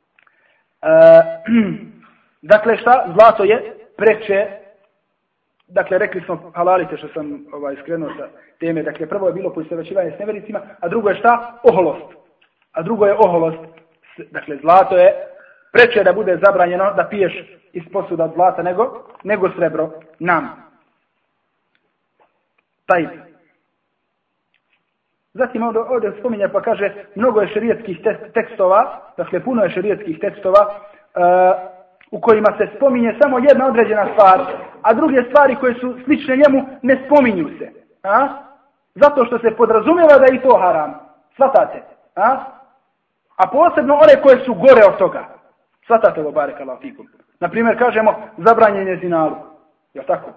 Dakle, šta? Zlato je preče, dakle, rekli smo, halalite što sam skrenuo sa teme, dakle, prvo je bilo poistovjećivanje s nevjernicima, a drugo je šta? Oholost. Dakle, zlato je preče da bude zabranjeno da piješ iz posuda od zlata nego srebro nam. Taj. Zatim ovdje spominje pa kaže mnogo je šerijetskih tekstova, dakle puno je šerijetskih tekstova u kojima se spominje samo jedna određena stvar, a druge stvari koje su slične njemu ne spominju se. Zato što se podrazumijeva da je i to haram. Svatate? A posebno one koje su gore od toga. Svatate ovo, barekallahu fikum. Naprimjer, kažemo, zabranjen je zinaluk. Jel tako?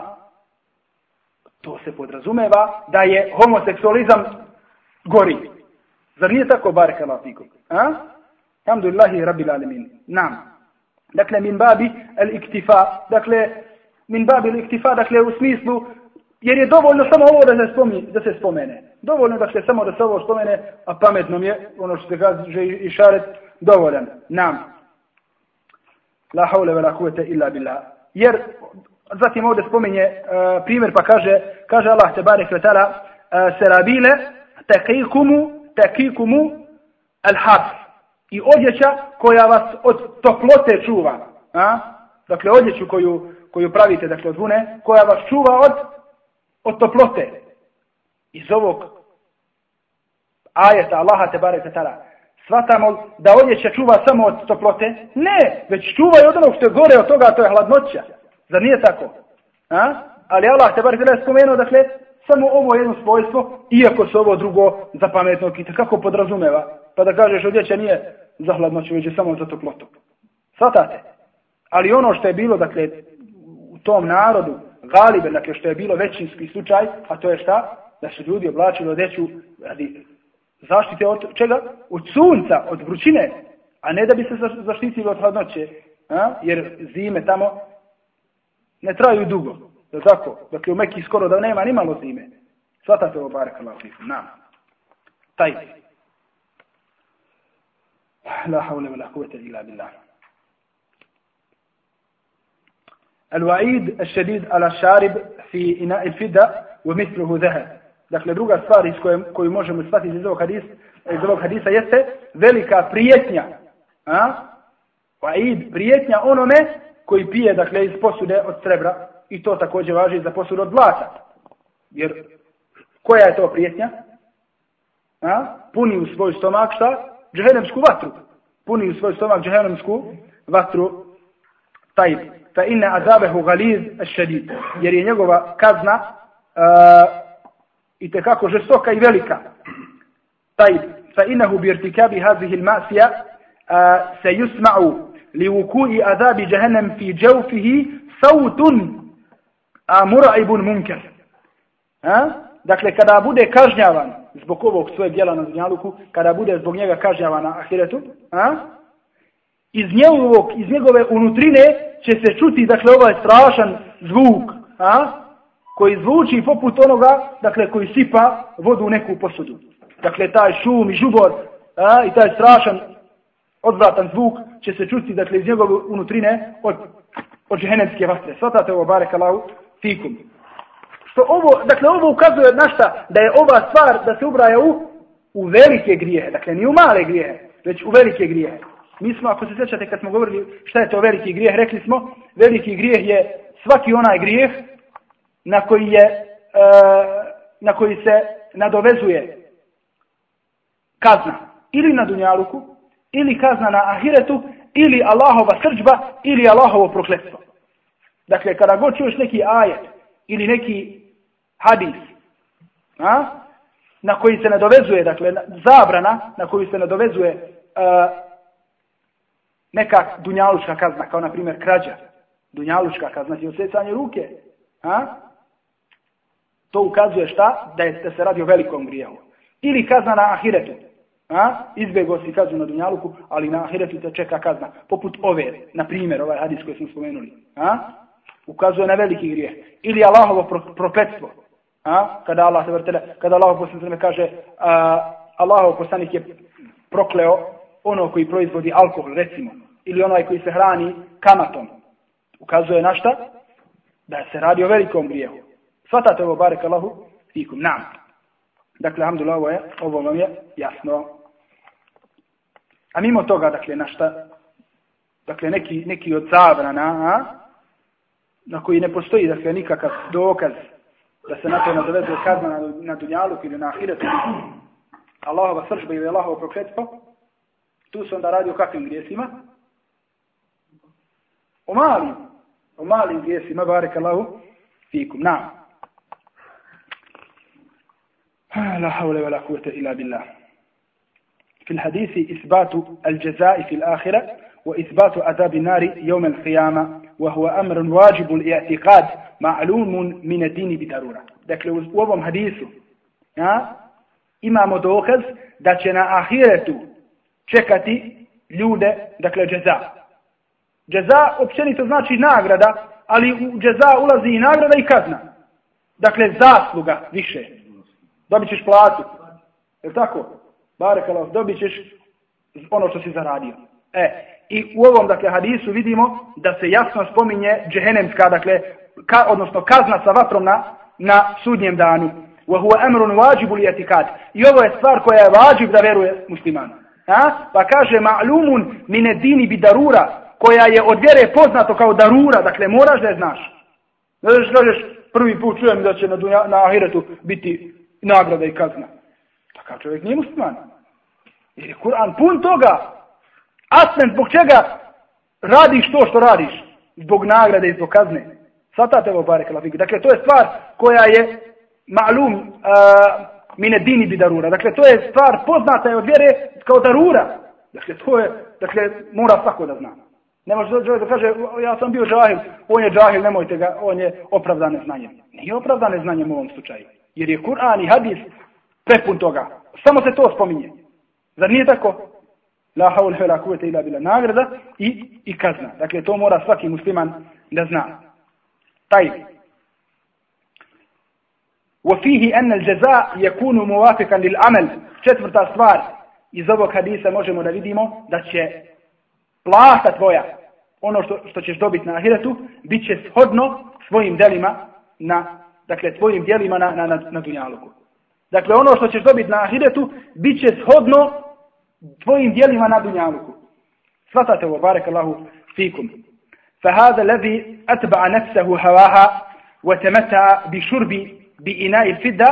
To se podrazumijeva da je homoseksualizam gori. Zar nije tako, barekallahu fikum? Alhamdulillahi rabbil alamin. Nam. Dakle, min babi al-iktifa. Dakle, min babi al-iktifa, dakle, u smislu, jer je dovoljno samo ovo da se spomene. Dovoljno dakle samo da se ovo spomene, a pametnom je, ono što se kaže i šaret, dovoljan. Nam. La haule ve la kuvvete illa billah. Jer, zatim ovdje spominje primjer pa kaže Allah tebarek ve ta'ala serabile takikumu al-harf. I odjeća koja vas od toplote čuva. Dakle, odjeću koju pravite, dakle, od vune, koja vas čuva od toplote. Iz ovog ajeta Allaha tebarek ve ta'ala shvatamo da odjeća čuva samo od toplote? Ne, već čuva i od onog što je gore od toga, a to je hladnoća. Zar nije tako? Ali Allah tebarek ve ta'ala je spomenuo, dakle, samo ovo jedno svojstvo, iako se ovo drugo za pametnog i kako podrazumeva. Pa da kažeš odjeća nije za hladnoću, već je samo za toplotu. Shvatate? Ali ono što je bilo, dakle, u tom narodu, galibe, dakle, što je bilo većinski slučaj, a to je šta? Da su ljudi oblačili odjeću radi zaštite od čega? Od sunca, od vrućine, a ne da bi se zaštitili od hladnoće. Jer zime tamo ne traju dugo. Je tako? Dakle, u Mekki skoro da nema ni malo zime. Shvatate ovo, barakallahu fikum. Taj. La haule wala kuvvete illa billah. الوعيد الشديد على الشارب في إناء الفدة ومثله ذهب. Dakle, druga stvar koju možemo shvatiti iz ovog hadisa jeste velika prijetnja. Wa'id, prijetnja onome koji pije, dakle, iz posude od srebra. I to također važi za posudu od zlata. Jer koja je to prijetnja? Puni u svoj stomak šta? Džehennemsku vatru. Puni u svoj stomak džehennemsku vatru. Tajib. Fa inna azabehu galiz šedid. Jer je njegova kazna i tekako žestoka i velika. Tajib. Fa innahu bi irtikabi hazihi al-ma'sija se yusma'u li wuku'i azabi džehennem fi džawfihi sautun mura'ibun munkar. Dakle, kada bude kažnjavan zbog ovog svojeg djela na dunjaluku, kada bude zbog njega kažnjavan na ahiretu, iz njegove unutrine će se čuti, dakle, ovaj strašan zvuk, koji zvuči poput onoga, dakle, koji sipa vodu u neku posudu. Dakle, taj šum i žubor i taj strašan odvratan zvuk će se čuti, dakle, iz njegove unutrine od džehennemske vatre. Svatate ovo, barekallahu fikum. Što ovo ukazuje na šta? Da je ova stvar da se ubraja u velike grijehe. Dakle, ni u male grijehe, već u velike grijehe. Mi smo, ako se sjećate kad smo govorili šta je to veliki grijeh, rekli smo, veliki grijeh je svaki onaj grijeh na koji se nadovezuje kazna. Ili na dunjaluku, ili kazna na ahiretu, ili Allahova srdžba, ili Allahovo prokletstvo. Dakle, kada god čuješ neki ajet, ili neki hadis, na koji se nadovezuje, dakle, zabrana na koju se nadovezuje neka dunjalučka kazna, kao na primjer krađa, dunjalučka kazna, znači odsecanje ruke, to ukazuje šta? Da se radi o velikom grijehu. Ili kazna na ahiretu, izbjegao si kaznu na dunjaluku, ali na ahiretu te čeka kazna, poput ove, na primjer, ovaj hadis koji smo spomenuli, ukazuje na veliki grijeh. Ili Allahovo prokletstvo, kada Allah poslanik kaže Allahov poslanik je prokleo ono koji proizvodi alkohol, recimo, ili onaj koji se hrani kamatom, ukazuje na šta? Da se radi o velikom grijehu. Svatate ovo, barekallahu fikum. Nam. Dakle, alhamdulillah, ovo vam je jasno. A mimo toga, dakle, na šta? Dakle, neki od zabrana, na koji ne postoji, dakle, nikakav dokaz da se na to nadovezuje kazna na dunjaluk ili na ahiretu, Allahova srdžba ili Allahovo prokletstvo, tu se onda radi o kakvim grijesima? O malim grijesima, barekallahu fikum. لا حول ولا قوة إلا بالله. في الحديث إثبات الجزاء في الآخرة وإثبات عذاب النار يوم القيامة وهو أمر واجب الاعتقاد معلوم من الدين بضرورة. Dakle, u ovom hadisu imamo dokaz da će na ahiretu čekati ljude, dakle, džeza. Džeza općenito znači nagrada, ali u džeza ulazi i nagrada i kazna. Dakle, zasluga više. Dobit ćeš platu. Je li tako? Barekallahu, dobit ćeš ono što si zaradio. I u ovom, dakle, hadisu vidimo da se jasno spominje džehennemska, dakle, odnosno kazna sa vatrom na sudnjem danu. وَهُوَ أَمْرٌ وَاجِبُ الْإِعْتِقَادِ. I ovo je stvar koja je vađib da veruje musliman. Pa kaže ma'lumun mine dini bi darura, koja je od vjere poznato kao darura, dakle moraš da je znaš. Ne znaš kažeš prvi put čujem da će na ahiretu biti nagrada i kazna. Takav čovjek nije musliman. Jer je Kur'an pun toga. Aslen zbog čega radiš to što radiš? Zbog nagrade i zbog kazne. Svatate ovo barekallahu fik. Dakle, to je stvar koja je ma'lum mine dini bi darura. Dakle, to je stvar poznata je od vjere kao darura. Dakle, to je, dakle, mora svako da zna. Ne može čovjek da kaže, ja sam bio džahil, on je džahil, nemojte ga, on je opravdane znanje. Nije opravdane znanje u ovom slučaju. Jer je Kur'an i hadis prepun toga. Samo se to spominje. Zar nije tako? La haule vela kuvvete illa billah. Nagrada i kazna. Dakle, to mora svaki musliman da zna. Taj. وفيه أن الجزاء يكون موافقا للعمل. Četvrta stvar iz ovog hadisa možemo da vidimo da će plata tvoja, ono što ćeš dobiti na ahiretu, bit će shodno svojim djelima dakle tvojim djelima na dunjaluku. Dakle, ono što ćeš dobiti na ahiretu bit će shodno tvojim djelima na dunjaluku. Svatate ovo, barekallahu fikum. فهذا الذي أتبع نفسه هواها وتمتع بشرب بإناء الفدة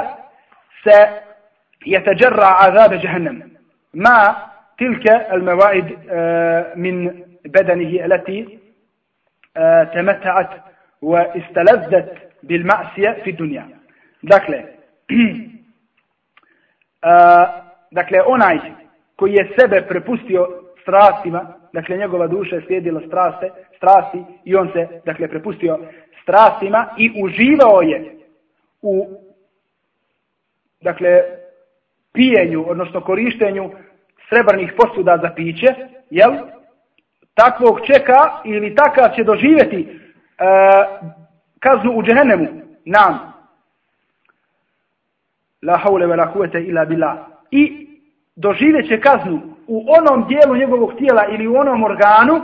سيتجرع عذاب جهنم مع تلك الموائد من بدنه التي تمتعت واستلذت بالمعصية في الدنيا. Dakle, onaj koji je sebe prepustio strastima, dakle njegova duša je slijedila strasti i on se, dakle, prepustio strastima i uživao je u, dakle, pijenju, odnosno korištenju srebrnih posuda za piće, jel? Takvog čeka ili takav će doživjeti kaznu u džehennemu. Nam. La haule ve la kuvvete illa billah. I doživjet će kaznu u onom dijelu njegovog tijela ili u onom organu,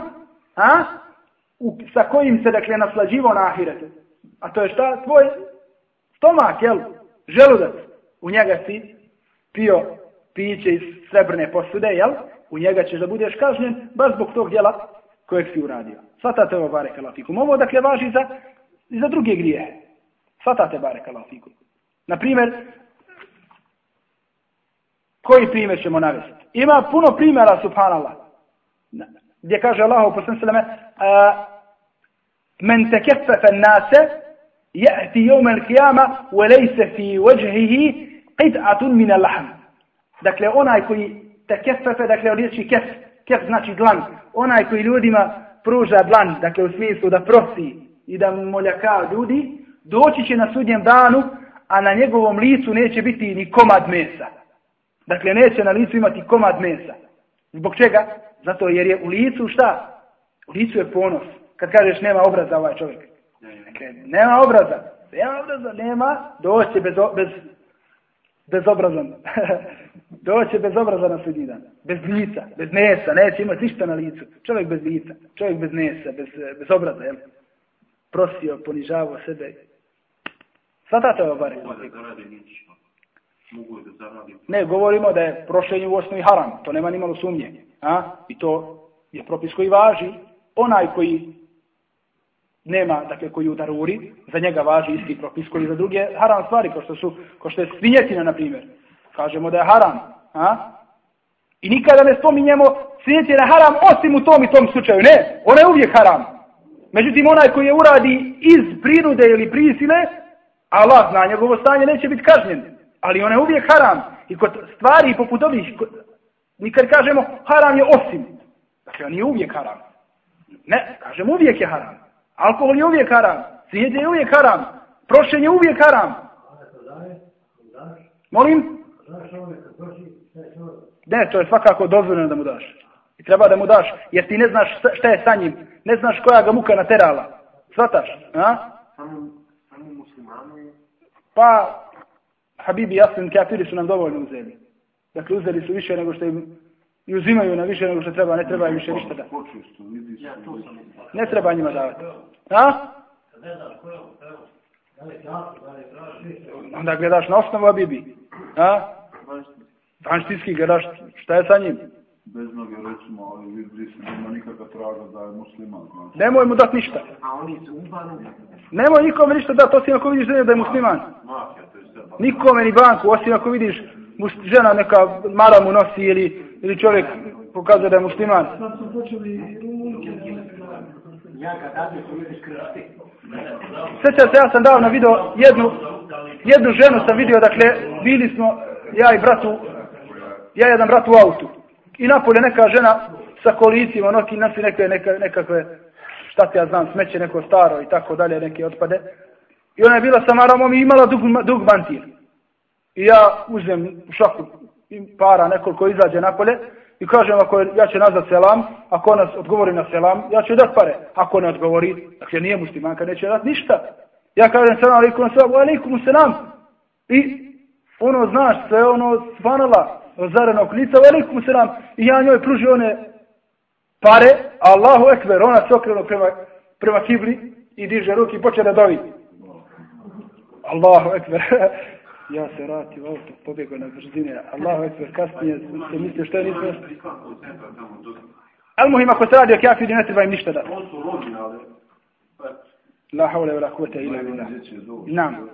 sa kojim se, dakle, naslađivao na ahiretu. A to je šta? Tvoj stomak, jel? Želudac. U njega si pio piće iz srebrne posude, jel? U njega ćeš da budeš kažnjen baš zbog tog djela kojeg si uradio. Svatate ovo, barekallahu fikum. Ovo, dakle, važi za druge grijehe. Svatate, barekallahu fikum. Naprimjer, koji primjer ćemo navesti? Ima puno primjera, subhanallah, gdje kaže Allah poslanik sallallahu alejhi ve sellem: "Men takaffafa an-nase ya'ti yawm al-qiyamah wa laysa fi wajhihi qit'atun min al-lahm." Dakle, onaj koji takaffafa, dakle, od riječi kef znači dlan, onaj koji ljudima pruža dlan, dakle, u smislu da prosi i da moljaka ljudi, doći će na sudnjem danu, a na njegovom licu neće biti ni komad mesa. Dakle, neće na licu imati komad mesa. Zbog čega? Zato jer je u licu šta? U licu je ponos. Kad kažeš nema obraza ovaj čovjek. Dakle, nema obraza. Nema. Doće bezobrazan. Doće bez obraza na sudnji dan. Bez lica, bez mesa. Neće imati ništa na licu. Čovjek bez lica. Čovjek bez mesa, bez obraza. Jel? Prosio, ponižavao sebe. Svatate ovo bare. Ne, govorimo da je prošenje u osnovi haram, to nema nimalo sumnje. I to je propis koji važi. Onaj koji nema, dakle, koji u daruri, za njega važi isti propis koji za druge haram stvari, kao što je svinjetina, na primjer. Kažemo da je haram. I nikada ne spominjemo svinjetina haram osim u tom i tom slučaju. Ne, ona je uvijek haram. Međutim, onaj koji je uradi iz prinude ili prisile, Allah zna njegovo stanje, neće biti kažnjen. Ali ona je uvijek haram. I kod stvari poput ovih, mi kad kažemo haram je osim. Dakle, on je uvijek haram. Ne, kažemo uvijek je haram. Alkohol je uvijek haram. Svijet je uvijek haram. Prošenje je uvijek haram. Molim? Ne, to je svakako dozvoljeno da mu daš. I treba da mu daš, jer ti ne znaš šta je sa njim. Ne znaš koja ga muka naterala. Svataš? A? Samo muslimani? Pa, Habibi, jasni kafiri su nam dovoljno uzeli. Dakle, uzeli su više nego što im i uzimaju na više nego što treba, ne treba im više ništa da. Ne treba njima davati. A? Onda gledaš na osnovu Habibi. A? Vanštinski gledaš šta je sa njim. Bez noge recimo, ali vidi se nema nikakva traga da je musliman. Znači. Nemoj mu dati ništa. A oni su ubanu? Nemoj nikome ništa dati, osim ako vidiš da je musliman. Nikome ni banku, osim ako vidiš žena neka maramu nosi ili čovjek pokazuje da je musliman. Sjećam se, ja sam davno vidio jednu ženu sam vidio, dakle, bili smo, ja jedan brat u autu. I napolje neka žena sa kolicima, nosi nekakve, šta ti ja znam, smeće neko staro i tako dalje, neke otpade. I ona je bila sa maramom i imala dug mantil. I ja uzmem šaku para nekoliko izađe napolje i kažem ja ću nazvat selam, ako ona odgovori na selam, ja ću dati pare. Ako ne odgovori, dakle nije muslimanka, neće dati ništa. Ja kažem selam alaikum, alaikum selam. I ono znaš sve, ono svanala zarenog lica, alaikum selam. I ja njoj pružio one pare, Allahu ekber, ona se okrenuo prema kibli i diže ruke i počne da dovi. Allahu ekber. Ja se vratio u auto, pobjegao na brzine. Allahu ekber, kasnije se mislio što je nisam. Ali muhim, ako se radi o kafiri, ne treba im ništa dati. On su rodni, ali... La haule vela kuvvete illa billah. Naam.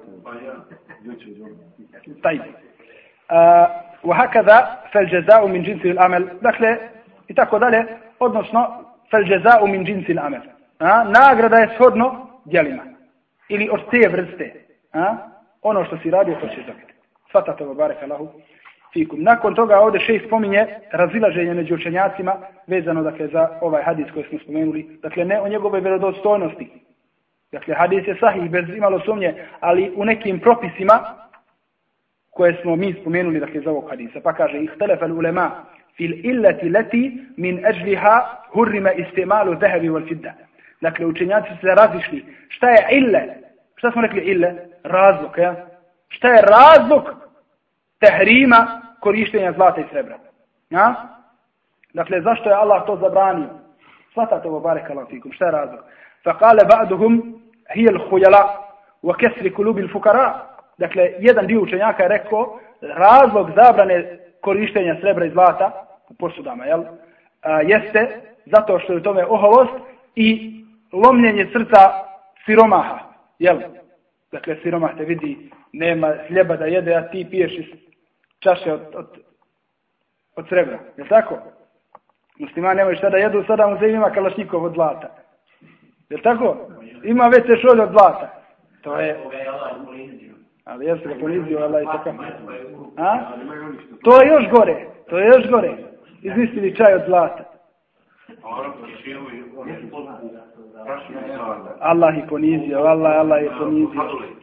طيب. وهكذا فالجزاء من جنس العمل. Dakle, i tako dalje, odnosno فالجزاء من جنس العمل. Nagrada je shodno djelima. Ili od te vrste. Ono što si radio, to će dobiti. Svatate ovo, barek Allahu fikum. Nakon toga ovdje šejh spominje razilaženje među učenjacima vezano dakle za ovaj hadis koji smo spomenuli. Dakle, ne o njegovoj vjerodostojnosti. Dakle, hadis je sahih bez imalo sumnje, ali u nekim propisima koje smo mi spomenuli dakle za ovog hadisa. Pa kaže, ihtelefa ulema fil illati lati min ajliha hurrima istimalu zahabi wal fidda. Dakle, učenjaci su se razišli. Šta je ille? Šta smo rekli ille? Razlog, ja? Šta je razlog tehrima korištenja zlata i srebra? Ja? Dakle, zašto je Allah to zabranio? Svatate ovo, barek Allah fikum. Šta je razlog? Faqale ba'duhum hiya al-khuyala wa kasri kulubi al-fuqara. Dakle, jedan dio učenjaka je rekao razlog zabrane korištenja srebra i zlata u posudama, jel? Jeste zato što je u tome oholost i lomljenje srca siromaha, jel? Dakle, siromah te vidi, nema hljeba da jede, a ti piješ iz čaše od srebra. Je tako? Muslimani nemaju šta da jedu, sada mu se ima kalašnikov od zlata. Je tako? Ima veće šolje od zlata. To je... Ali ja se ga ponizio, Allah i tako. To je još gore. To je još gore. Izmislili čaj od zlata. Allah ih ponizio, Allah je ponizio.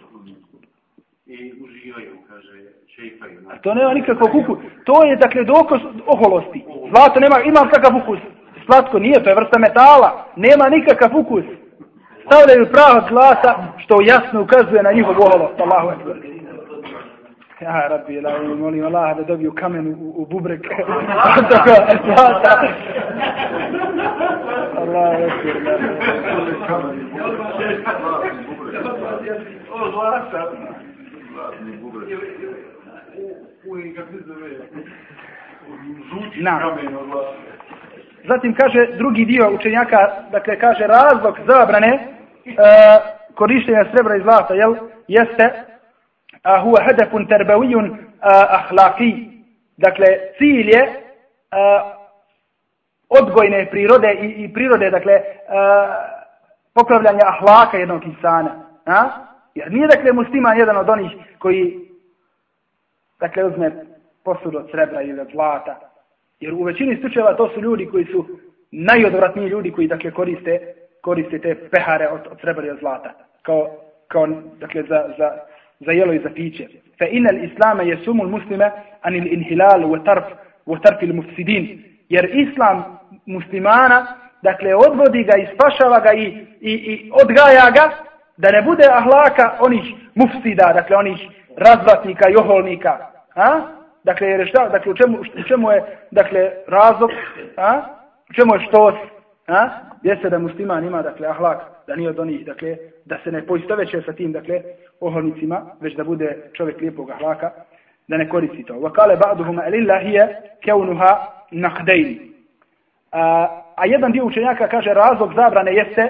I uživaju, kaže, šejfaju. A to nema nikakvog ukusa. To je, dakle, dokaz oholosti. Zlato ima kakav ukus. Slatko nije, to je vrsta metala. Nema nikakav ukus. Stavljaju pravo zlata, što jasno ukazuje na njihov oholost. Allahu ekber. Ja, rabbi, molim Allah da dobiju kamen u bubrek. Zlata. Allahu ekber. Ovo zlata. Zatim kaže drugi dio učenjaka, dakle kaže razlog zabrane korištenja srebra i zlata, jel? Jeste huwa hadafun tarbawiyun akhlaqi. Dakle cilj je odgojne prirode i prirode, dakle popravljanja ahlaka jednog insana. Jer nije dakle musliman jedan od onih koji dakle uzme posudu od srebra ili od zlata. Jer u većini slučajeva to su ljudi koji su najodvratniji ljudi koji dakle koriste te pehare od srebra i od zlata. Kao dakle za jelo i za piće. Fa inal islama yasumul muslima anil inhilal wa tarf al mufsidin. Jer islam muslimana dakle odvodi ga i spašava ga i odgaja ga da ne bude ahlaka onih mufsida, dakle onih razvratnika i oholnika. Dakle, jer šta? Dakle, u čemu je dakle razlog? U čemu je štos? Jeste da musliman ima dakle ahlak, da nije od onih, dakle, da se ne poistoveće sa tim, dakle, oholnicima, već da bude čovjek lijepog ahlaka, da ne koristi to. Wa qala ba'duhum lillahi kaunuha naqdayn. A jedan dio učenjaka kaže razlog zabrane jeste,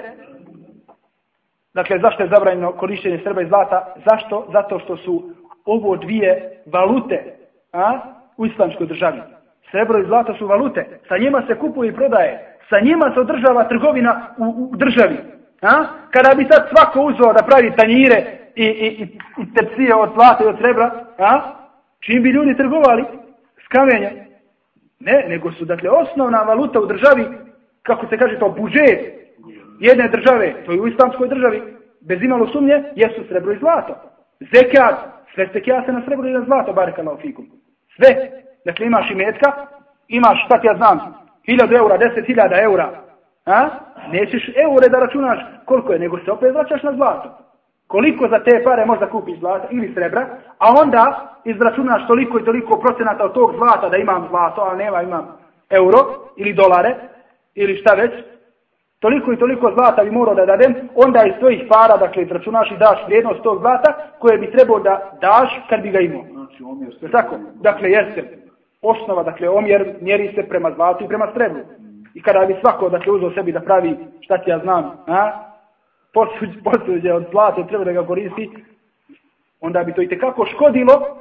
dakle, zašto je zabranjeno korištenje srebra i zlata? Zašto? Zato što su ovo dvije valute u islamskoj državi. Srebro i zlato su valute. Sa njima se kupuje i prodaje. Sa njima se održava trgovina u državi. Kada bi sad svako uzeo da pravi tanjire i tepsije od zlata i od srebra, čim bi ljudi trgovali s kamenjem? Ne, nego su dakle osnovna valuta u državi, kako se kaže to, budžet jedne države, to je u islamskoj državi, bez imalo sumnje, jesu srebro i zlato. Zekat, sve se kjase na srebro i na zlato, barakallahu fikum. Sve. Dakle, imaš imetka, imaš, šta ti ja znam, 1000 eura, 10.000 eura. Nećeš eure da računaš koliko je, nego se opet vraćaš na zlato. Koliko za te pare možda kupiš zlata ili srebra, a onda izračunaš toliko i toliko procenata od tog zlata da imam zlato, ali imam euro ili dolare ili šta već. Toliko i toliko zlata bi morao da dadem, onda iz svojih para, dakle, izračunaš i daš vrijednost tog zlata koje bi trebao da daš kad bi ga imao. Znači, omjer se... Tako, dakle, jeste. Osnova, dakle, omjer mjeri se prema zlatu i prema srebru. I kada bi svako, dakle, uzeo sebi da pravi, šta ti ja znam, posuđe od zlata treba da ga koristi, onda bi to itekako škodilo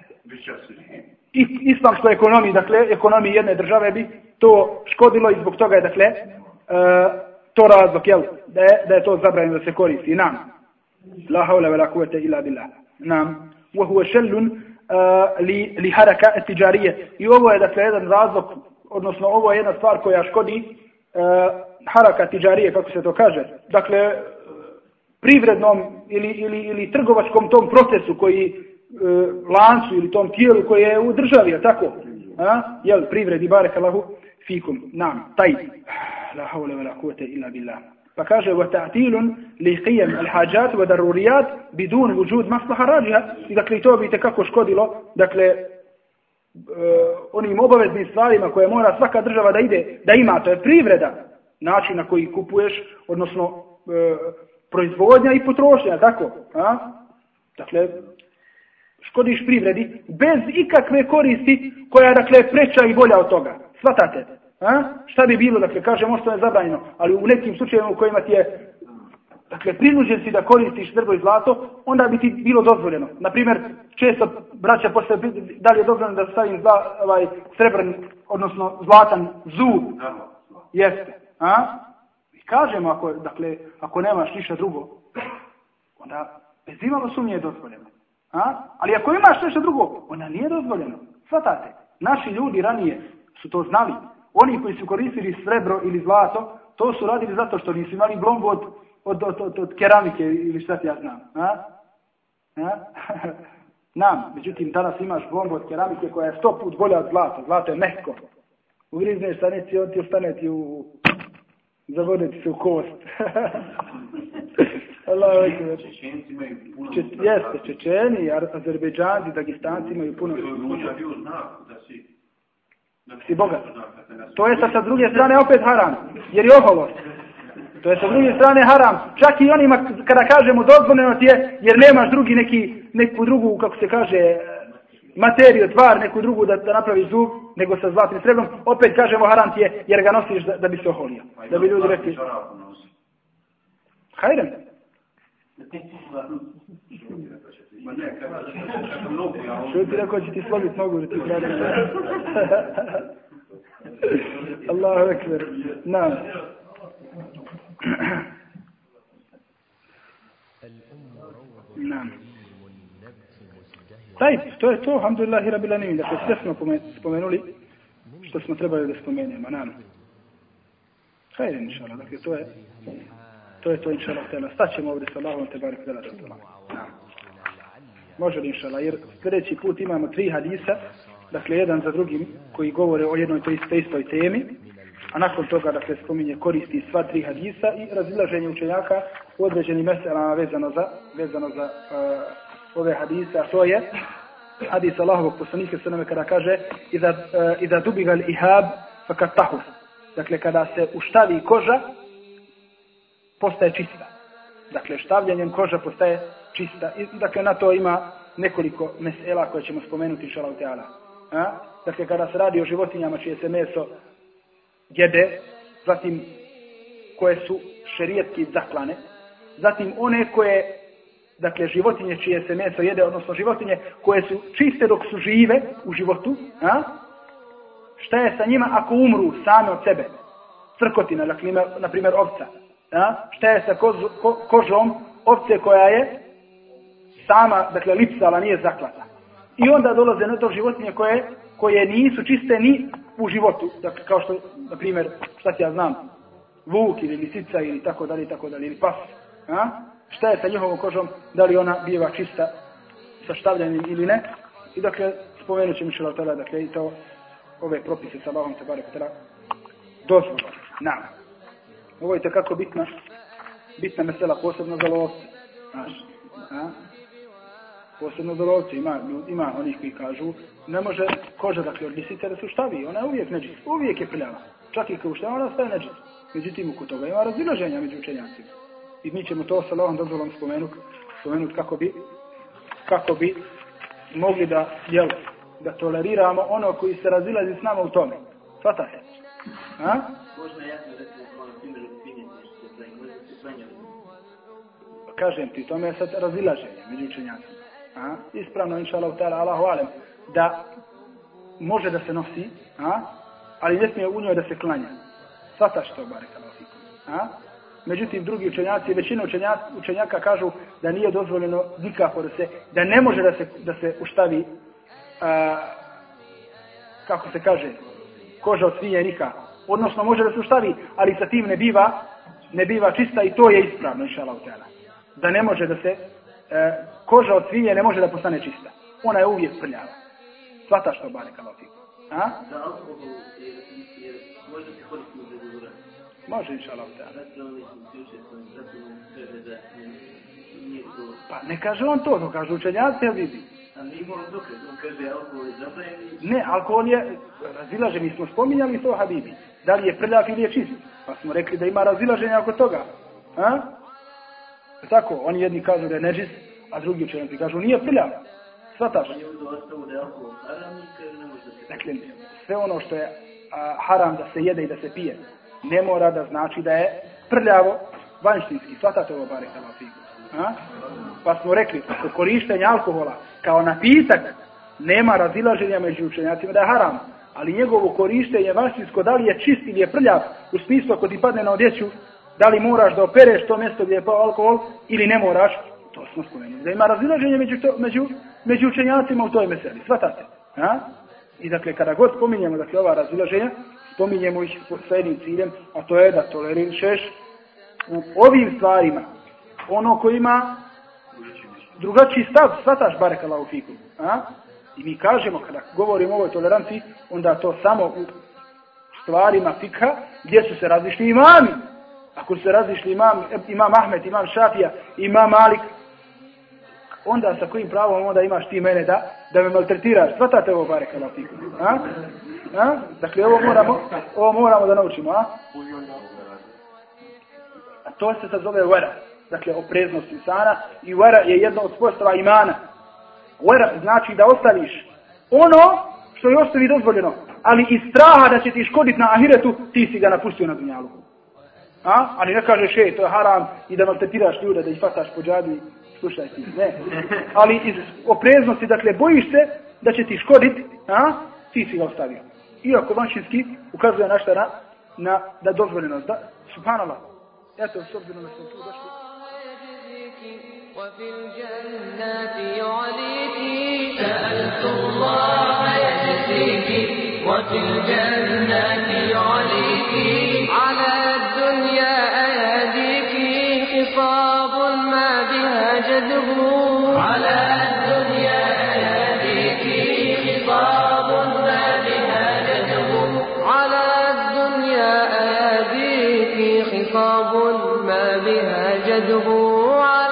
i islamskoj ekonomiji, dakle, ekonomiji jedne države bi to škodilo i zbog toga je, dakle, to razlog, jel, da je to zabranjeno da se koristi. Nam. La haula wala quwwata illa billah. Nam. Wa huwa shallun li haraka at-tijariyya. I ovo je, dakle, jedan razlog, odnosno ovo je jedna stvar koja škodi haraka tijarije, kako se to kaže. Dakle, privrednom ili trgovačkom tom procesu koji lancu ili tom tijelu koje je u državi, je tako? Jel, privredi, barakallahu fikum. Nam, taj. La hawla wala quwwata illa billah. Pa kaže wa ta'tilun li qiyam al-hajat wa daruriyat bidun wujud maslaha rajiha. I dakle to bi kako škodilo, dakle onim obaveznim stvarima koje mora svaka država da ima, to je privreda, način na koji kupuješ, odnosno proizvodnja i potrošnja, tako? Dakle, škodiš privredi bez ikakve koristi koja je, dakle, preča i bolja od toga. Svatate? Šta bi bilo, dakle, kažem, ostalo je zabranjeno, ali u nekim slučajevima u kojima ti je, dakle, prinuđen si da koristiš srebro i zlato, onda bi ti bilo dozvoljeno. Naprimjer, često braća posle da li je dozvoljeno da stavim srebrni, odnosno zlatan zub. Jeste. I kažemo, ako nemaš ništa drugo, onda bez imalo sumnje je dozvoljeno. Ali ako imaš nešto drugo, onda nije dozvoljeno. Svatate, naši ljudi ranije su to znali. Oni koji su koristili srebro ili zlato, to su radili zato što nisu imali blombu od keramike ili šta ti ja znam. Međutim, danas imaš blombu od keramike koja je 100 put bolja od zlata. Zlato je mehko. Ugrizneš stanici, on ti ostane ti zavoditi se u kost. Čečenci imaju puno... Jeste, Čečeni, Azerbejdžanci, Dagestanci imaju puno... Si bogat. To je sa druge strane opet haram, jer je oholost. To je sa druge strane haram. Čak i onima, kada kažemo dozvoljeno ti je, jer nemaš neku drugu, kako se kaže, materiju, tvar, neku drugu da napravi zub, nego sa zlatnim srebrom, opet kažemo haram ti je, jer ga nosiš da bi se oholio. Da bi ljudi rekli... Hajde. Što ti rekao će ti slobiti nogu da ti gledam? Allahu ekber. Nam. Nam. Taj, to je to, alhamdulillahi rabbil alamin. Dakle, sve smo spomenuli što smo trebali da spomenemo, nam. Hajde, inšallah, dakle, to je to, inšallah, tela. Staćemo ovdje sa Allahom, te barek tela, može li, inšallah, jer sljedeći put imamo 3 hadisa, dakle, jedan za drugim, koji govore o jednoj istoj temi, a nakon toga, dakle, spominje koristi sva 3 hadisa i razilaženje učenjaka u određenim meselama vezano za ove hadise, a to je hadis Allahovog poslanika sallallahu kada kaže iza dubiga al-ihab fakat tahur. Dakle, kada se uštavi koža, postaje čista. Dakle, štavljanjem koža postaje čista. I, dakle, na to ima nekoliko mesela koje ćemo spomenuti, inšallahu teala. Dakle, kada se radi o životinjama čije se meso jede, zatim koje su šerijetski zaklane, zatim one koje, dakle, životinje čije se meso jede, odnosno životinje koje su čiste dok su žive u životu, šta je sa njima ako umru same od sebe? Crkotina, dakle, na primjer ovca. Šta je sa kožom ovce koja je sama, dakle, lipsala, nije zaklata. I onda dolaze na to životinje koje nisu čiste ni u životu. Dakle, kao što, na primjer, šta ti ja znam, vuk ili lisica ili tako dalje, ili pas. Šta je sa njihovom kožom, da li ona biva čista sa štavljanjem ili ne. I dakle, spomenut ćemo inšallah ta'ala, dakle, i to ove propise sa Allahom te barek ta'ala dozvolu. Nam. Ovo je tekako bitna mesela, posebno za lovce. Posebno za lovce. Ima onih koji kažu, ne može koža, dakle, od lisice da se uštavi. Ona je uvijek neđis, uvijek je prljava. Čak i kad uštava, ona staje neđis. Međutim, oko toga ima razilaženja među učenjacima. I mi ćemo to sa Allahom dozvolom spomenuti kako bi mogli da toleriramo ono koji se razilazi s nama u tome. Svatate? Možda jasno recimo na primjer svinjeti što se klanjaju. Kažem ti, tome je sad razilaženje među učenjacima. Ispravno, inšallah, Allahu alem, da može da se nosi, ali ne smije u njoj da se klanja. Svataš to, barek Allah. Međutim, drugi učenjaci, većina učenjaka kažu da nije dozvoljeno nikako da ne može da se uštavi, kako se kaže, koža od svinje nikako. Odnosno, može da se uštavi, ali sa tim ne biva čista i to je ispravno, inšallah. Da ne može da se, koža od svinje ne može da postane čista. Ona je uvijek prljava. Svataš to, barek Allah. Da alkohol može se koristiti u dezodorant. Može, inšallah. Pa ne kaže on to kaže učenjaci, ja vidim. A mi imamo dokaz, on kaže alkohol je zabranjen. Ne, alkohol je razilažen, mi smo spominjali to, habibi. Da li je prljav ili je čist? Pa smo rekli da ima razilaženja oko toga. Tako, oni jedni kažu da je neđis, a drugi učenjaci kažu nije prljav. Svataš? Dakle, sve ono što je haram da se jede i da se pije, ne mora da znači da je prljavo vanjštinski. Svatate ovo, barek Allah fikum. Pa smo rekli, ako korištenje alkohola kao napitak nema razilaženja među učenjacima da je haram, ali njegovo korištenje vanjštinsko, da li je čist ili je prljav, u smislu ako ti padne na odjeću, da li moraš da opereš to mjesto gdje je pao alkohol ili ne moraš, to smo spomenuli. Da ima razilaženje među učenjacima u toj meseli. Svatate? I dakle, kada god spominjemo ova razilaženja, spominjemo ih sa jednim ciljem, a to je da tolerišeš u ovim stvarima ono ko ima drugačiji stav, svataš, barek Allahu fikum. I mi kažemo, kada govorimo o ovoj toleranciji, onda to samo u stvarima fikha gdje su se razišli imami. Ako su se razišli imam Ahmed, imam Šafija, imam Malik, onda sa kojim pravom onda imaš ti mene da me maltretiraš? Svatate ovo, barek Allahu fikum. Dakle, ovo moramo da naučimo. A to se sad zove vera. Dakle, opreznost insana. I vera je jedno od svojstava imana. Vera znači da ostaviš ono što je ostavi dozvoljeno, ali iz straha da će ti škoditi na ahiretu, ti si ga napustio na dunjalu. Ali ne kažeš, to je haram i da maltretiraš ljude, da ih fataš po džabi, slušaj ti. Ne. Ali iz opreznosti, dakle, bojiš se da će ti škoditi, ti si ga ostavio. Iako vanjšinski ukazuje na šta na dozvoljenost. Subhanallah. Eto, s obzirom da smo tu došli. وفي الجنات يعليك وفي الجنات يعليك على الدنيا أياديك خصاب ما بها جدب على الدنيا أياديك خطاب ما بها جدب على الدنيا أياديك خصاب ما بها جدب